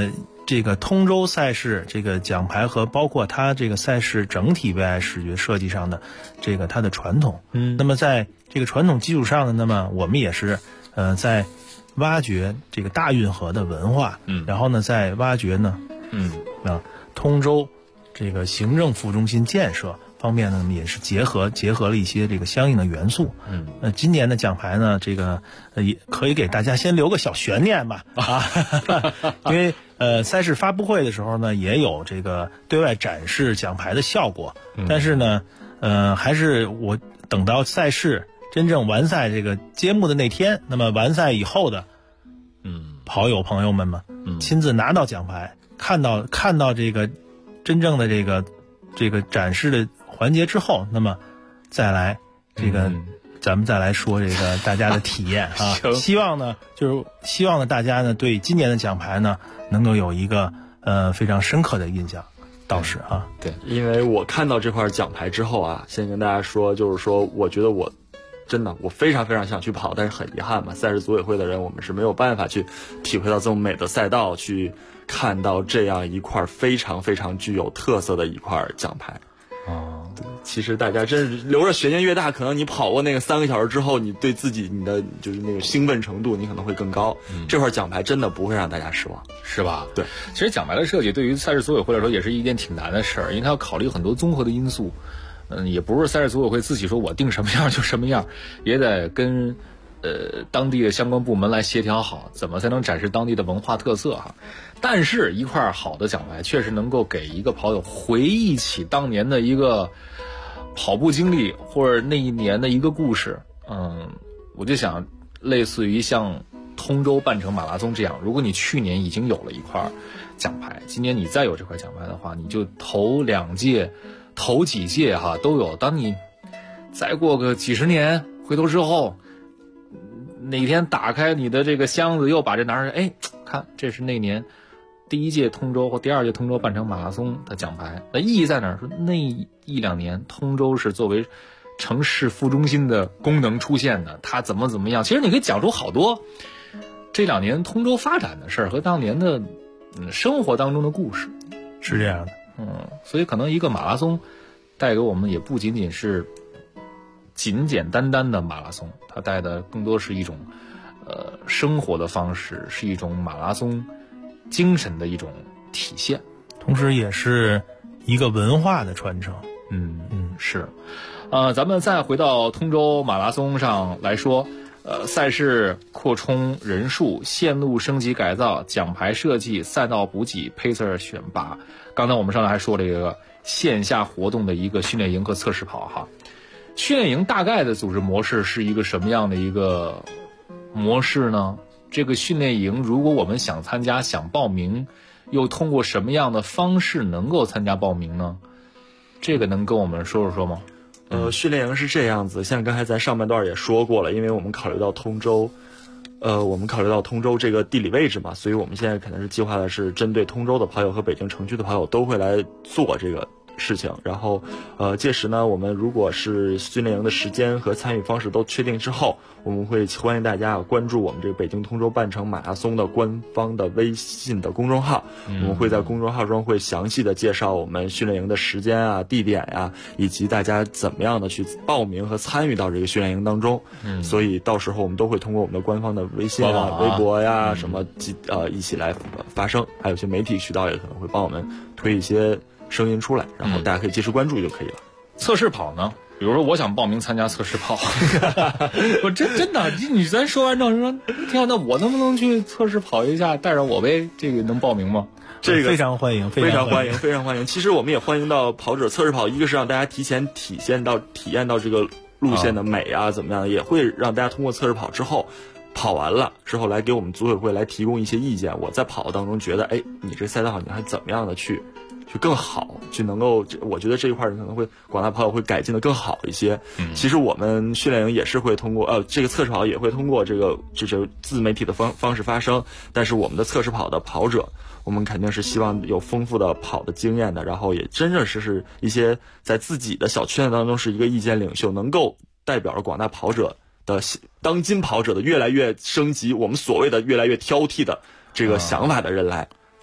Speaker 2: 这个通州赛事这个奖牌和包括它这个赛事整体为爱视觉设计上的这个它的传统，那么在这个传统基础上呢，那么我们也是在挖掘这个大运河的文化，然后呢在挖掘呢，通州这个行政副中心建设方面呢，也是结合了一些这个相应的元素。今年的奖牌呢，这个也可以给大家先留个小悬念吧，因为赛事发布会的时候呢，也有这个对外展示奖牌的效果，但是呢，还是我等到赛事真正完赛这个揭幕的那天，那么完赛以后的，跑友朋友们嘛，亲自拿到奖牌，看到这个真正的这个展示的环节之后，那么再来这个咱们再来说这个大家的体验啊。希望呢大家呢对今年的奖牌呢能够有一个非常深刻的印象。倒是啊，
Speaker 3: 对，因为我看到这块奖牌之后啊，先跟大家说，就是说，我觉得我非常非常想去跑，但是很遗憾嘛，赛事组委会的人我们是没有办法去体会到这么美的赛道，去看到这样一块非常非常具有特色的一块奖牌。其实大家真是留着悬念越大，可能你跑过那个3个小时之后，你对自己你的就是那个兴奋程度，你可能会更高。这块奖牌真的不会让大家失望，
Speaker 1: 是吧？
Speaker 3: 对，
Speaker 1: 其实奖牌的设计对于赛事组委会来说也是一件挺难的事儿，因为它要考虑很多综合的因素。也不是赛事组委会自己说我定什么样就什么样，也得跟当地的相关部门来协调好，怎么才能展示当地的文化特色哈。但是一块好的奖牌确实能够给一个跑友回忆起当年的一个跑步经历，或者那一年的一个故事。我就想类似于像通州半程马拉松这样，如果你去年已经有了一块奖牌，今年你再有这块奖牌的话，你就头几届哈都有，当你再过个几十年回头之后，哪天打开你的这个箱子，又把这拿出来，看这是那年第1届通州或第2届通州半程马拉松的奖牌，那意义在哪儿？说那1-2年通州是作为城市副中心的功能出现的，它怎么样？其实你可以讲出好多这2年通州发展的事儿和当年的生活当中的故事，
Speaker 2: 是这样的。
Speaker 1: 所以可能一个马拉松带给我们也不仅仅是简简单单的马拉松，它带的更多是一种生活的方式，是一种马拉松精神的一种体现，
Speaker 2: 同时也是一个文化的传承。
Speaker 1: 是。咱们再回到通州马拉松上来说，赛事扩充人数、线路升级改造、奖牌设计、赛道补给、配色选拔。刚才我们上来还说了一个线下活动的一个训练营和测试跑哈。训练营大概的组织模式是一个什么样的一个模式呢？这个训练营如果我们想参加想报名，又通过什么样的方式能够参加报名呢？这个能跟我们说说吗？
Speaker 3: 训练营是这样子，像刚才咱上半段也说过了，因为我们考虑到通州这个地理位置嘛，所以我们现在可能是计划的是针对通州的跑友和北京城区的跑友都会来做这个事情。然后届时呢，我们如果是训练营的时间和参与方式都确定之后，我们会欢迎大家关注我们这个北京通州半程马拉松的官方的微信的公众号，我们会在公众号中会详细的介绍我们训练营的时间啊、地点啊，以及大家怎么样的去报名和参与到这个训练营当中。所以到时候我们都会通过我们的官方的微信啊、微博呀什么一起来发声，还有一些媒体渠道也可能会帮我们推一些声音出来，然后大家可以及时关注就可以了。
Speaker 1: 测试跑呢？比如说我想报名参加测试跑，我真的，咱说完之后说，天啊，那我能不能去测试跑一下，带上我呗？这个能报名吗？
Speaker 3: 这个
Speaker 2: 非常欢迎，
Speaker 3: 非常欢迎，非常欢迎。其实我们也欢迎到跑者测试跑，一个是让大家提前体验到这个路线的美啊，怎么样，也会让大家通过测试跑之后。跑完了之后来给我们组委会来提供一些意见，我在跑当中觉得你这赛道上你还怎么样的去更好，去能够我觉得这一块可能会广大跑友会改进的更好一些。其实我们训练营也是会通过这个测试跑也会通过这自媒体的方式发声，但是我们的测试跑的跑者，我们肯定是希望有丰富的跑的经验的，然后也真正是一些在自己的小圈子当中是一个意见领袖，能够代表着广大跑者的当今跑者的越来越升级，我们所谓的越来越挑剔的这个想法的人来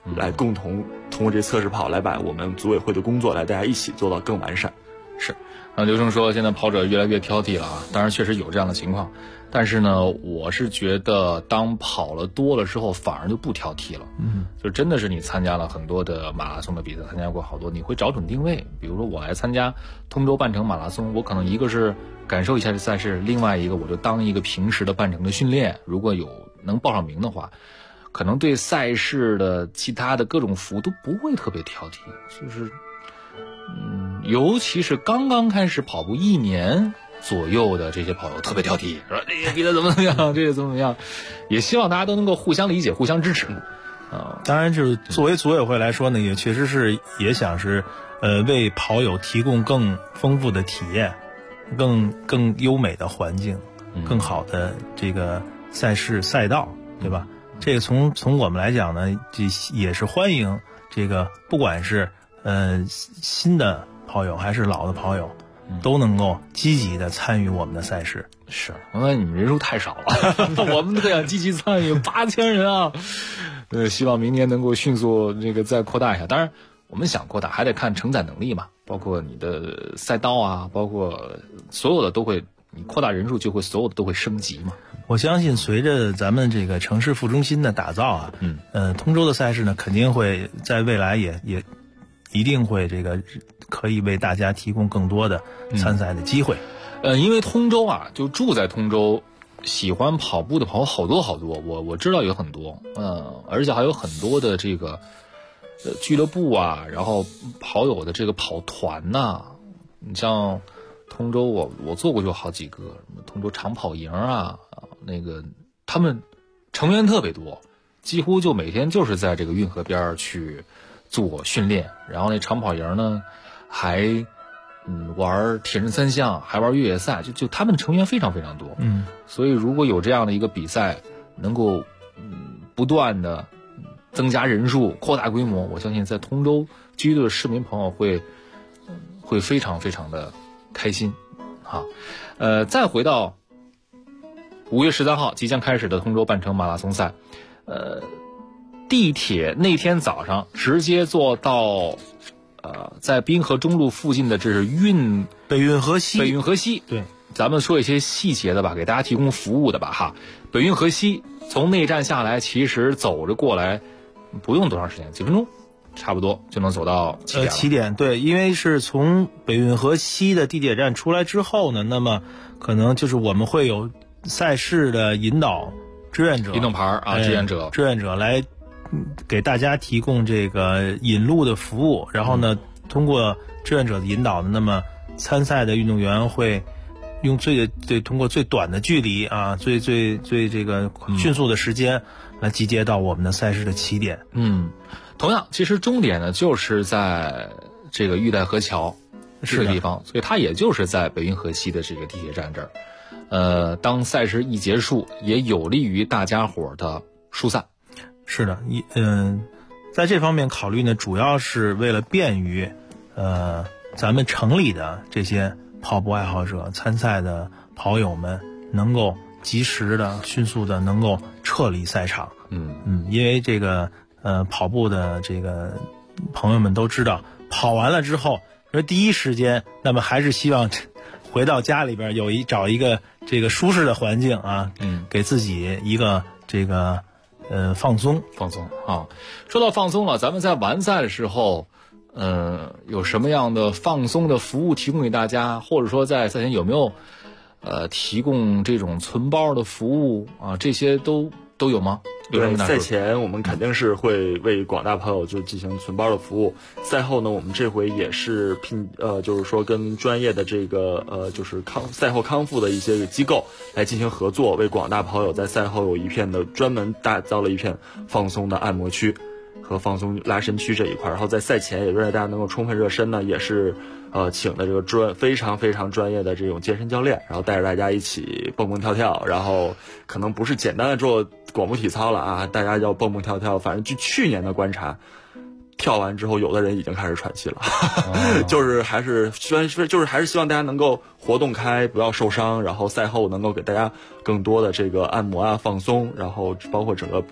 Speaker 3: 来共同通过这测试跑来把我们组委会的工作来大家一起做到更完善。
Speaker 1: 是，刘生说现在跑者越来越挑剔了啊，当然确实有这样的情况，但是呢，我是觉得当跑了多了之后，反而就不挑剔了。就真的是你参加了很多的马拉松的比赛，参加过好多，你会找准定位。比如说我来参加通州半程马拉松，我可能一个是感受一下这赛事，另外一个我就当一个平时的半程的训练，如果有能报上名的话，可能对赛事的其他的各种服务都不会特别挑剔，就是尤其是刚刚开始跑步1年左右的这些跑友特别挑剔，说这个比赛怎么样，这个怎么样，也希望大家都能够互相理解、互相支持。
Speaker 2: 当然，就是作为组委会来说呢，也确实是也想是为跑友提供更丰富的体验，更优美的环境，更好的这个赛事赛道，对吧？这个从我们来讲呢，这也是欢迎这个不管是新的跑友还是老的跑友，都能够积极的参与我们的赛事。
Speaker 1: 是，因为你们人数太少了，我们都想积极参与，8000人啊！希望明年能够迅速这个再扩大一下。当然，我们想扩大还得看承载能力嘛，包括你的赛道啊，包括所有的都会，你扩大人数就会所有的都会升级嘛。
Speaker 2: 我相信随着咱们这个城市副中心的打造啊，通州的赛事呢，肯定会在未来也一定会这个可以为大家提供更多的参赛的机会。
Speaker 1: 因为通州啊，就住在通州，喜欢跑步的跑友好多好多，我知道有很多，而且还有很多的这个俱乐部啊，然后跑友的这个跑团呐，你像通州我做过就好几个，通州长跑营啊，那个他们成员特别多，几乎就每天就是在这个运河边去做训练，然后那长跑营呢还玩铁人三项，还玩越野赛，就他们成员非常非常多。所以如果有这样的一个比赛，能够不断的增加人数、扩大规模，我相信在通州居住的市民朋友会非常非常的开心啊。再回到5月13号即将开始的通州半程马拉松赛，地铁那天早上直接坐到在滨河中路附近的这是
Speaker 2: 北运河西，
Speaker 1: 对，咱们说一些细节的吧，给大家提供服务的吧哈。北运河西从内站下来，其实走着过来不用多长时间，几分钟差不多就能走到起
Speaker 2: 点。对，因为是从北运河西的地铁站出来之后呢，那么可能就是我们会有赛事的引导志愿者、
Speaker 1: 引导牌啊，志愿者
Speaker 2: 来给大家提供这个引路的服务，然后呢，通过志愿者的引导呢，那么参赛的运动员会用通过最短的距离啊，最这个迅速的时间来集结到我们的赛事的起点。
Speaker 1: 同样，其实终点呢就是在这个玉带河桥这个地方，所以它也就是在北运河西的这个地铁站这儿。当赛事一结束，也有利于大家伙的疏散。
Speaker 2: 是的，在这方面考虑呢，主要是为了便于咱们城里的这些跑步爱好者、参赛的跑友们能够及时的、迅速的能够撤离赛场。因为这个跑步的这个朋友们都知道，跑完了之后，第一时间，那么还是希望回到家里边找一个这个舒适的环境啊，给自己一个这个放松
Speaker 1: 啊。说到放松了，咱们在完赛的时候，有什么样的放松的服务提供给大家，或者说在赛前有没有提供这种存包的服务啊？这些都有吗？
Speaker 3: 对，赛前我们肯定是会为广大朋友就进行存包的服务。赛后呢，我们这回也是就是说跟专业的这个就是赛后康复的一些机构来进行合作，为广大跑友在赛后有一片的专门打造了一片放松的按摩区和放松拉伸区这一块。然后在赛前也为了大家能够充分热身呢，也是请的这个非常非常专业的这种健身教练，然后带着大家一起蹦蹦跳跳，然后可能不是简单的做广播体操了啊，大家要蹦蹦跳跳。反正据去年的观察，跳完之后有的人已经开始喘气了，就是还是希望大家能够活动开，不要受伤，然后赛后能够给大家更多的这个按摩啊、放松，然后包括整个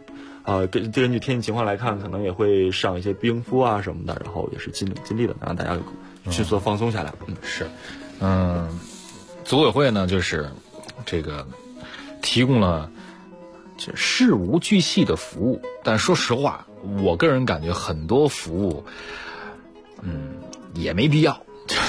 Speaker 3: 根据天气情况来看，可能也会上一些冰敷啊什么的，然后也是尽力的让大家迅速放松下来。
Speaker 1: 是，组委会呢就是这个提供了事无巨细的服务，但说实话，我个人感觉很多服务，也没必要。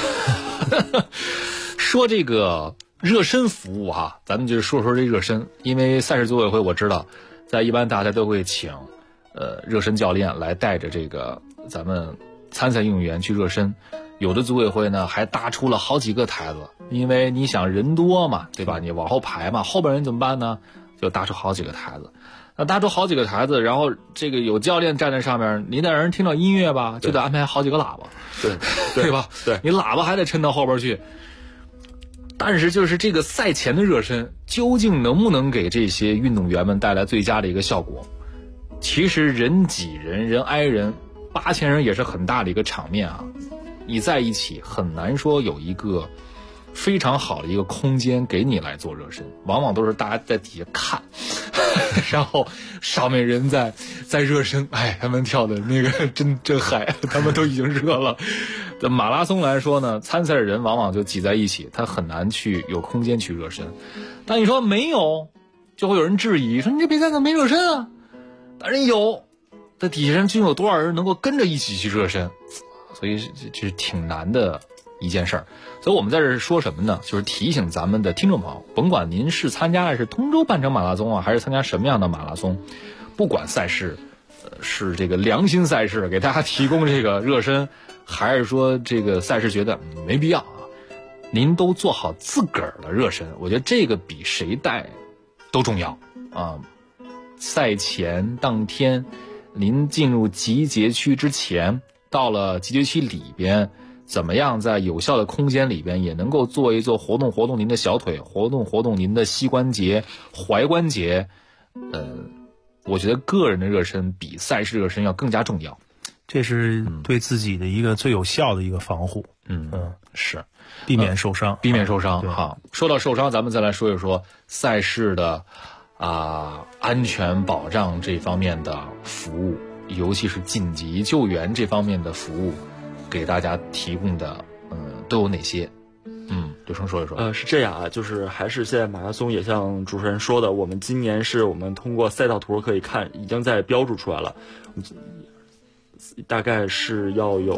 Speaker 1: 说这个热身服务哈，咱们就说这热身，因为赛事组委会我知道，在一般大家都会请热身教练来带着这个咱们参赛运动员去热身。有的组委会呢还搭出了好几个台子，因为你想人多嘛，对吧？你往后排嘛，后边人怎么办呢？就搭出好几个台子。那搭出好几个台子，然后这个有教练站在上面，你得让人听到音乐吧，就得安排好几个喇叭，对吧？
Speaker 3: 对，
Speaker 1: 你喇叭还得抻到后边去。但是就是这个赛前的热身，究竟能不能给这些运动员们带来最佳的一个效果？其实人挤人，人挨人，8000人也是很大的一个场面啊。你在一起很难说有一个非常好的一个空间给你来做热身，往往都是大家在底下看，然后上面人在热身，他们跳的那个真嗨，他们都已经热了。在马拉松来说呢，参赛的人往往就挤在一起，他很难去有空间去热身。但你说没有，就会有人质疑说你这比赛怎么没热身啊？但是有，在底下人究竟有多少人能够跟着一起去热身？所以这是挺难的一件事儿。所以我们在这说什么呢？就是提醒咱们的听众朋友，甭管您是参加的是通州半程马拉松啊，还是参加什么样的马拉松，不管赛事是这个良心赛事给大家提供这个热身，还是说这个赛事觉得没必要啊，您都做好自个儿的热身，我觉得这个比谁带都重要啊。赛前当天您进入集结区之前，到了集结区里边，怎么样在有效的空间里边也能够做一做活动您的小腿，活动您的膝关节、踝关节。我觉得个人的热身比赛事热身要更加重要，
Speaker 2: 这是对自己的一个最有效的一个防护。
Speaker 1: 是
Speaker 2: 避免受伤，
Speaker 1: 好，说到受伤，咱们再来说一说赛事的安全保障这方面的服务，尤其是紧急救援这方面的服务，给大家提供的都有哪些？刘生说一说。
Speaker 3: 是这样啊，就是还是现在马拉松也像主持人说的，我们今年是我们通过赛道图可以看，已经在标注出来了，大概是要有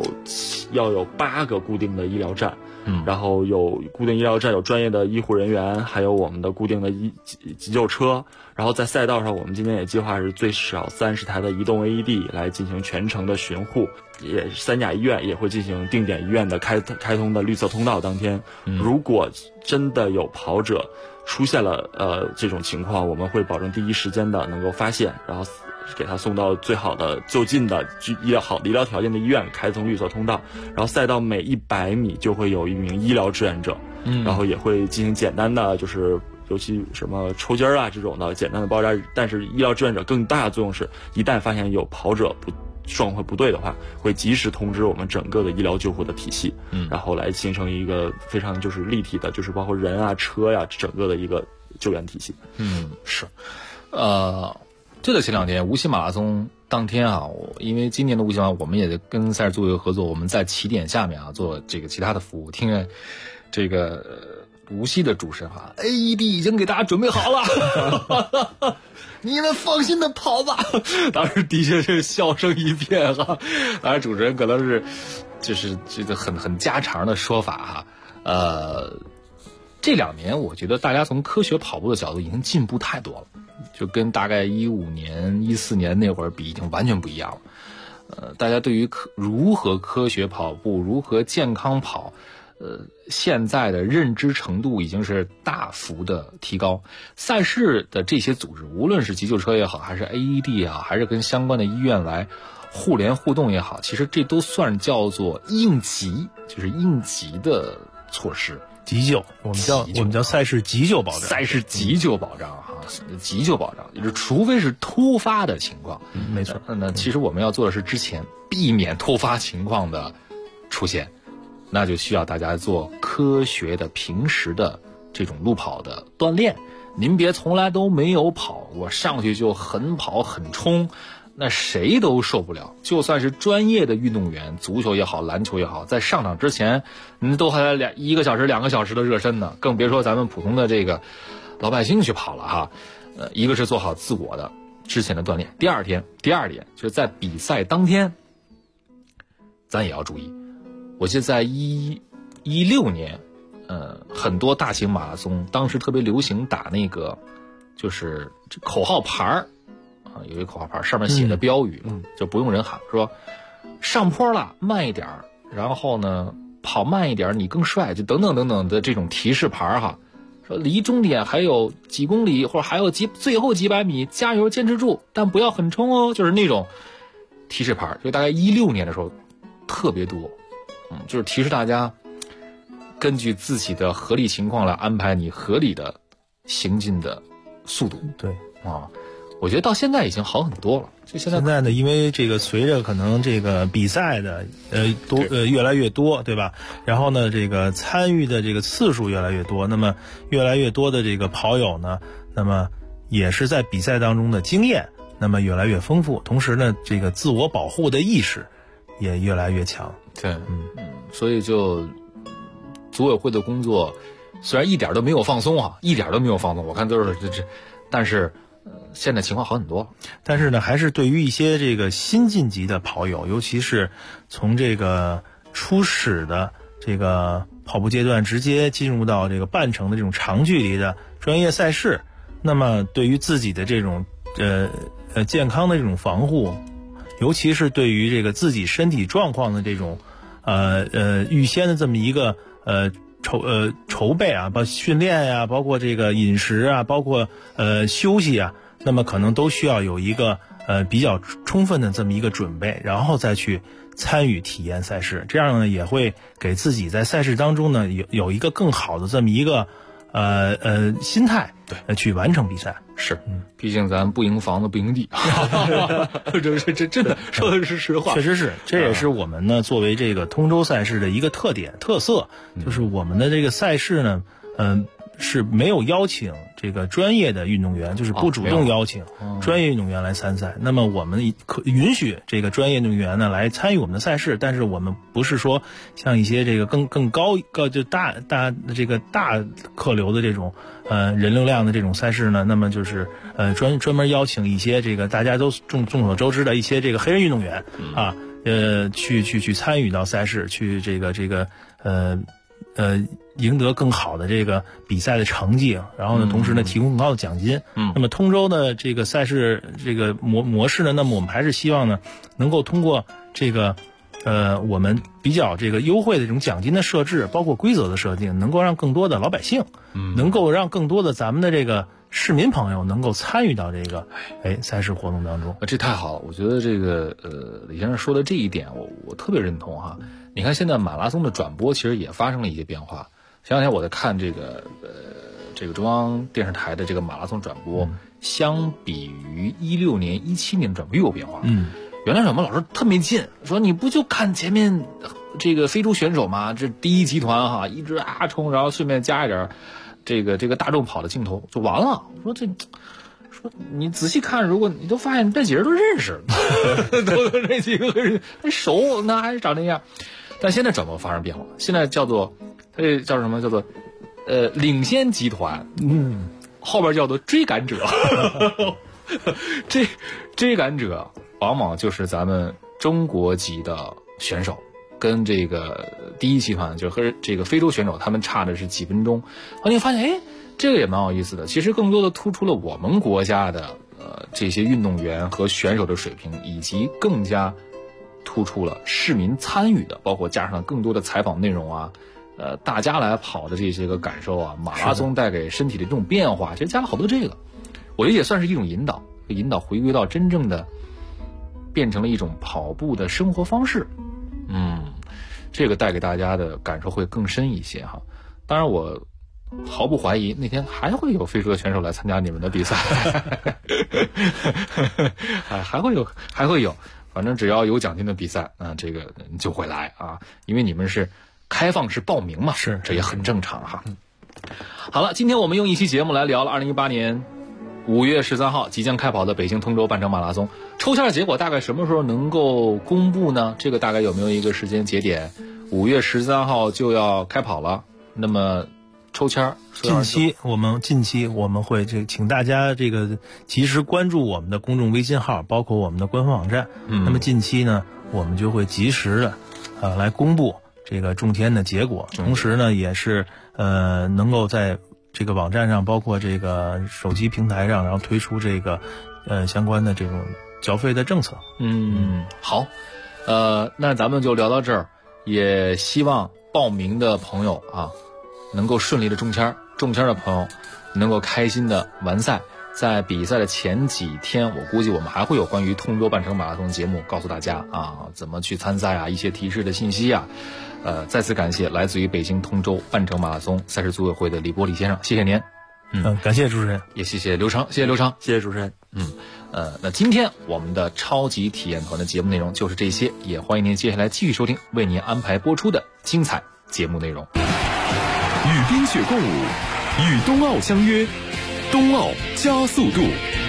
Speaker 3: 8个固定的医疗站。然后有固定医疗站，有专业的医护人员，还有我们的固定的急救车。然后在赛道上，我们今年也计划是最少30台的移动 AED 来进行全程的巡护，也3甲医院也会进行定点医院的开通的绿色通道。当天，如果真的有跑者出现了这种情况，我们会保证第一时间的能够发现，然后给他送到最好的就近的好的医疗条件的医院，开通绿色通道。然后赛道每100米就会有一名医疗志愿者，然后也会进行简单的就是尤其什么抽筋啊这种的简单的包扎。但是医疗志愿者更大的作用是，一旦发现有跑者状况不对的话，会及时通知我们整个的医疗救护的体系，然后来形成一个非常就是立体的，就是包括人啊车呀整个的一个救援体系。
Speaker 1: 是，就在前2天无锡马拉松当天啊，因为今年的无锡马，我们也跟赛事组委会合作，我们在起点下面做这个其他的服务。听着这个无锡的主持人AED 已经给大家准备好了，你们放心的跑吧。当时的确是笑声一片当然主持人可能是就是这个很家常的说法这2年我觉得大家从科学跑步的角度已经进步太多了，就跟大概15年、14年那会儿比，已经完全不一样了。大家对于如何科学跑步、如何健康跑，现在的认知程度已经是大幅的提高。赛事的这些组织，无论是急救车也好，还是 AED 还是跟相关的医院来互联互动也好，其实这都算叫做应急，就是应急的措施。
Speaker 2: 急救，我们叫赛事急救保障。
Speaker 1: 赛事急救保障急救保障就是除非是突发的情况，
Speaker 2: 没错。
Speaker 1: 那其实我们要做的是之前避免突发情况的出现，那就需要大家做科学的平时的这种路跑的锻炼， 您别从来都没有跑过，上去就很跑很冲，那谁都受不了。就算是专业的运动员，足球也好，篮球也好，在上场之前，您都还在1个小时、2个小时的热身呢，更别说咱们普通的这个老百姓去跑了哈。一个是做好自我的之前的锻炼，第二点就是在比赛当天，咱也要注意。我记得在16年，很多大型马拉松当时特别流行打那个，就是口号牌儿啊，有一个口号牌上面写的标语，就不用人喊，说上坡了慢一点，然后呢跑慢一点你更帅，就等等等等的这种提示牌哈。说离终点还有几公里，或者还有最后几百米，加油坚持住，但不要很冲哦，就是那种提示牌。就大概16年的时候特别多，就是提示大家根据自己的合理情况来安排你合理的行进的速度。
Speaker 2: 对
Speaker 1: 啊，我觉得到现在已经好很多了。就现
Speaker 2: 在呢，因为这个随着可能这个比赛的越来越多，对吧？然后呢，这个参与的这个次数越来越多，那么越来越多的这个跑友呢，那么也是在比赛当中的经验，那么越来越丰富，同时呢，这个自我保护的意识也越来越强。
Speaker 1: 对，所以就组委会的工作虽然一点都没有放松啊，一点都没有放松，我看都是但是。现在情况好很多，
Speaker 2: 但是呢，还是对于一些这个新晋级的跑友，尤其是从这个初始的这个跑步阶段直接进入到这个半程的这种长距离的专业赛事，那么对于自己的这种健康的这种防护，尤其是对于这个自己身体状况的这种预先的这么一个筹备啊，包括训练呀，包括这个饮食啊，包括休息啊，那么可能都需要有一个比较充分的这么一个准备，然后再去参与体验赛事，这样呢也会给自己在赛事当中呢有一个更好的这么一个心态，
Speaker 1: 对，
Speaker 2: 去完成比赛。
Speaker 1: 是，毕竟咱不赢房子不赢地，这真的说的是实话。
Speaker 2: 确实是，这也是我们呢作为这个通州赛事的一个特色，就是我们的这个赛事呢，是没有邀请这个专业的运动员，就是不主动邀请专业运动员来参赛。那么我们可允许这个专业运动员呢来参与我们的赛事，但是我们不是说像一些这个更高就大客流的这种人流量的这种赛事呢，那么就是专门邀请一些这个大家都众所周知的一些这个黑人运动员啊，去参与到赛事，去这个赢得更好的这个比赛的成绩，然后呢，同时呢，提供更高的奖金。那么通州的这个赛事这个模式呢，那么我们还是希望呢，能够通过这个我们比较这个优惠的这种奖金的设置，包括规则的设定，能够让更多的老百姓，能够让更多的咱们的这个市民朋友能够参与到这个赛事活动当中。
Speaker 1: 这太好了，我觉得这个李先生说的这一点，我特别认同哈。你看现在马拉松的转播其实也发生了一些变化。前两天我在看这个中央电视台的这个马拉松转播，相比于16年、17年转播又有变化。原来转播老师特没劲，说你不就看前面这个非洲选手吗？这第一集团哈，一直冲，然后顺便加一点这个大众跑的镜头就完了。说你仔细看，如果你都发现这几人都认识，都这几个人熟，那还是长那样。但现在转播发生变化，现在叫做什么？叫做领先集团，后边叫做追赶者。追赶者往往就是咱们中国籍的选手，跟这个第一集团就和这个非洲选手他们差的是几分钟。后你发现，这个也蛮有意思的。其实更多的突出了我们国家的这些运动员和选手的水平，以及更加突出了市民参与的，包括加上更多的采访内容啊，大家来跑的这些个感受啊，马拉松带给身体的这种变化，其实加了好多这个，我觉得也算是一种引导回归到真正的变成了一种跑步的生活方式。这个带给大家的感受会更深一些哈。当然我毫不怀疑那天还会有非洲的选手来参加你们的比赛。还会有，反正只要有奖金的比赛，这个就会来啊，因为你们是开放式报名嘛，
Speaker 2: 是，
Speaker 1: 这也很正常哈。 好了，今天我们用一期节目来聊了2018年5月13号即将开跑的北京通州半程马拉松。抽签的结果大概什么时候能够公布呢？这个大概有没有一个时间节点？5月13号就要开跑了，那么抽签
Speaker 2: 近期我们会请大家及时关注我们的公众微信号，包括我们的官方网站。那么近期呢，我们就会及时的来公布这个中签的结果，同时呢也是能够在这个网站上，包括这个手机平台上，然后推出这个相关的这种缴费的政策。
Speaker 1: 好，那咱们就聊到这儿，也希望报名的朋友啊能够顺利的中签的朋友能够开心的完赛。在比赛的前几天，我估计我们还会有关于通州半程马拉松节目告诉大家啊，怎么去参赛啊，一些提示的信息啊。再次感谢来自于北京通州半程马拉松赛事组委会的李波李先生，谢谢您。
Speaker 2: 感谢主持人，
Speaker 1: 也谢谢刘畅，谢谢刘畅，
Speaker 3: 谢谢主持人。
Speaker 1: 那今天我们的超级体验团的节目内容就是这些，也欢迎您接下来继续收听为您安排播出的精彩节目内容。
Speaker 13: 与冰雪共舞，与冬奥相约，冬奥加速度。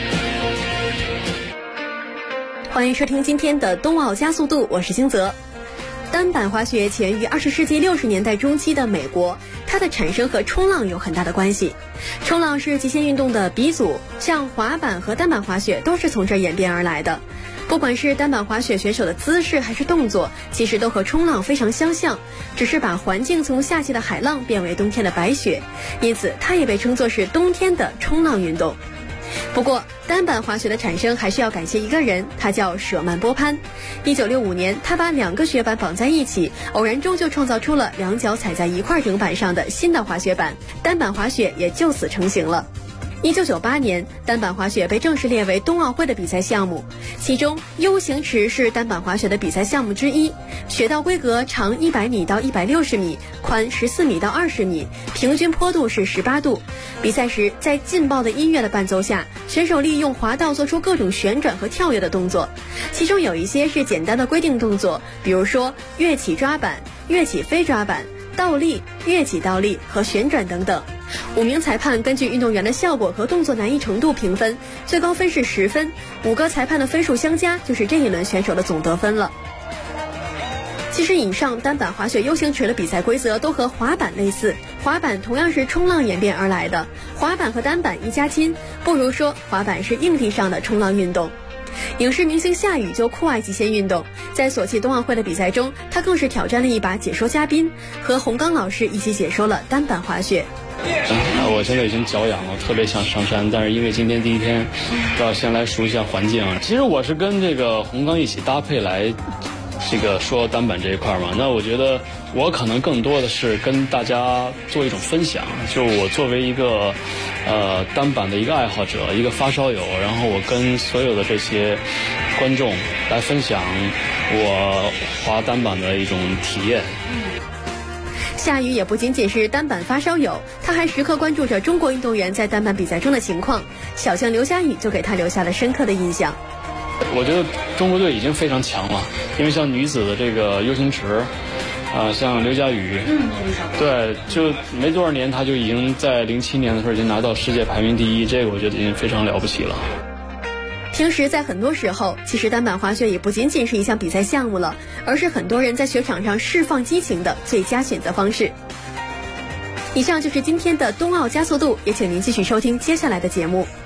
Speaker 5: 欢迎收听今天的冬奥加速度，我是星泽。单板滑雪起源于20世纪60年代中期的美国，它的产生和冲浪有很大的关系。冲浪是极限运动的鼻祖，像滑板和单板滑雪都是从这儿演变而来的。不管是单板滑雪选手的姿势还是动作，其实都和冲浪非常相像，只是把环境从夏季的海浪变为冬天的白雪，因此它也被称作是冬天的冲浪运动。不过单板滑雪的产生还需要感谢一个人，他叫舍曼波潘。1965年，他把2个雪板绑在一起，偶然中就创造出了2脚踩在一块顶板上的新的滑雪板，单板滑雪也就此成型了。1998年，单板滑雪被正式列为冬奥会的比赛项目，其中 U 型池是单板滑雪的比赛项目之一。雪道规格长100米到160米，宽14米到20米，平均坡度是18度。比赛时，在劲爆的音乐的伴奏下，选手利用滑道做出各种旋转和跳跃的动作，其中有一些是简单的规定动作，比如说跃起抓板、跃起飞抓板、倒立、跃起倒立和旋转等等。5名裁判根据运动员的效果和动作难易程度评分，最高分是10分，5个裁判的分数相加就是这一轮选手的总得分了。其实以上单板滑雪 U 型池的比赛规则都和滑板类似，滑板同样是冲浪演变而来的，滑板和单板一家亲，不如说滑板是硬地上的冲浪运动。影视明星夏雨就酷爱极限运动，在索契冬奥会的比赛中，他更是挑战了一把解说嘉宾，和洪刚老师一起解说了单板滑雪。
Speaker 6: 我现在已经脚痒了，特别想上山，但是因为今天第一天，要先来熟悉一下环境。其实我是跟这个洪刚一起搭配来这个说单板这一块嘛，那我觉得我可能更多的是跟大家做一种分享，就我作为一个单板的一个爱好者，一个发烧友，然后我跟所有的这些观众来分享我滑单板的一种体验。
Speaker 5: 夏雨也不仅仅是单板发烧友，他还时刻关注着中国运动员在单板比赛中的情况。小将刘佳宇就给他留下了深刻的印象。
Speaker 6: 我觉得中国队已经非常强了，因为像女子的这个 U 型池，像刘佳宇，对，就没多少年，他就已经在07年的时候已经拿到世界排名第1，这个我觉得已经非常了不起了。
Speaker 5: 平时在很多时候，其实单板滑雪也不仅仅是一项比赛项目了，而是很多人在雪场上释放激情的最佳选择方式。以上就是今天的冬奥加速度，也请您继续收听接下来的节目。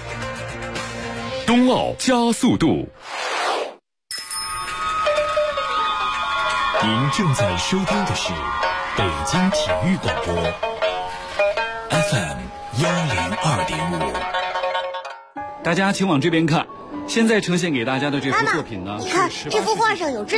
Speaker 13: 冬奥加速度。
Speaker 11: 您正在收听的是北京体育广播 FM 102.5。
Speaker 16: 大家请往这边看，现在呈现给大家的这幅作品呢，
Speaker 17: 你看这幅画上有只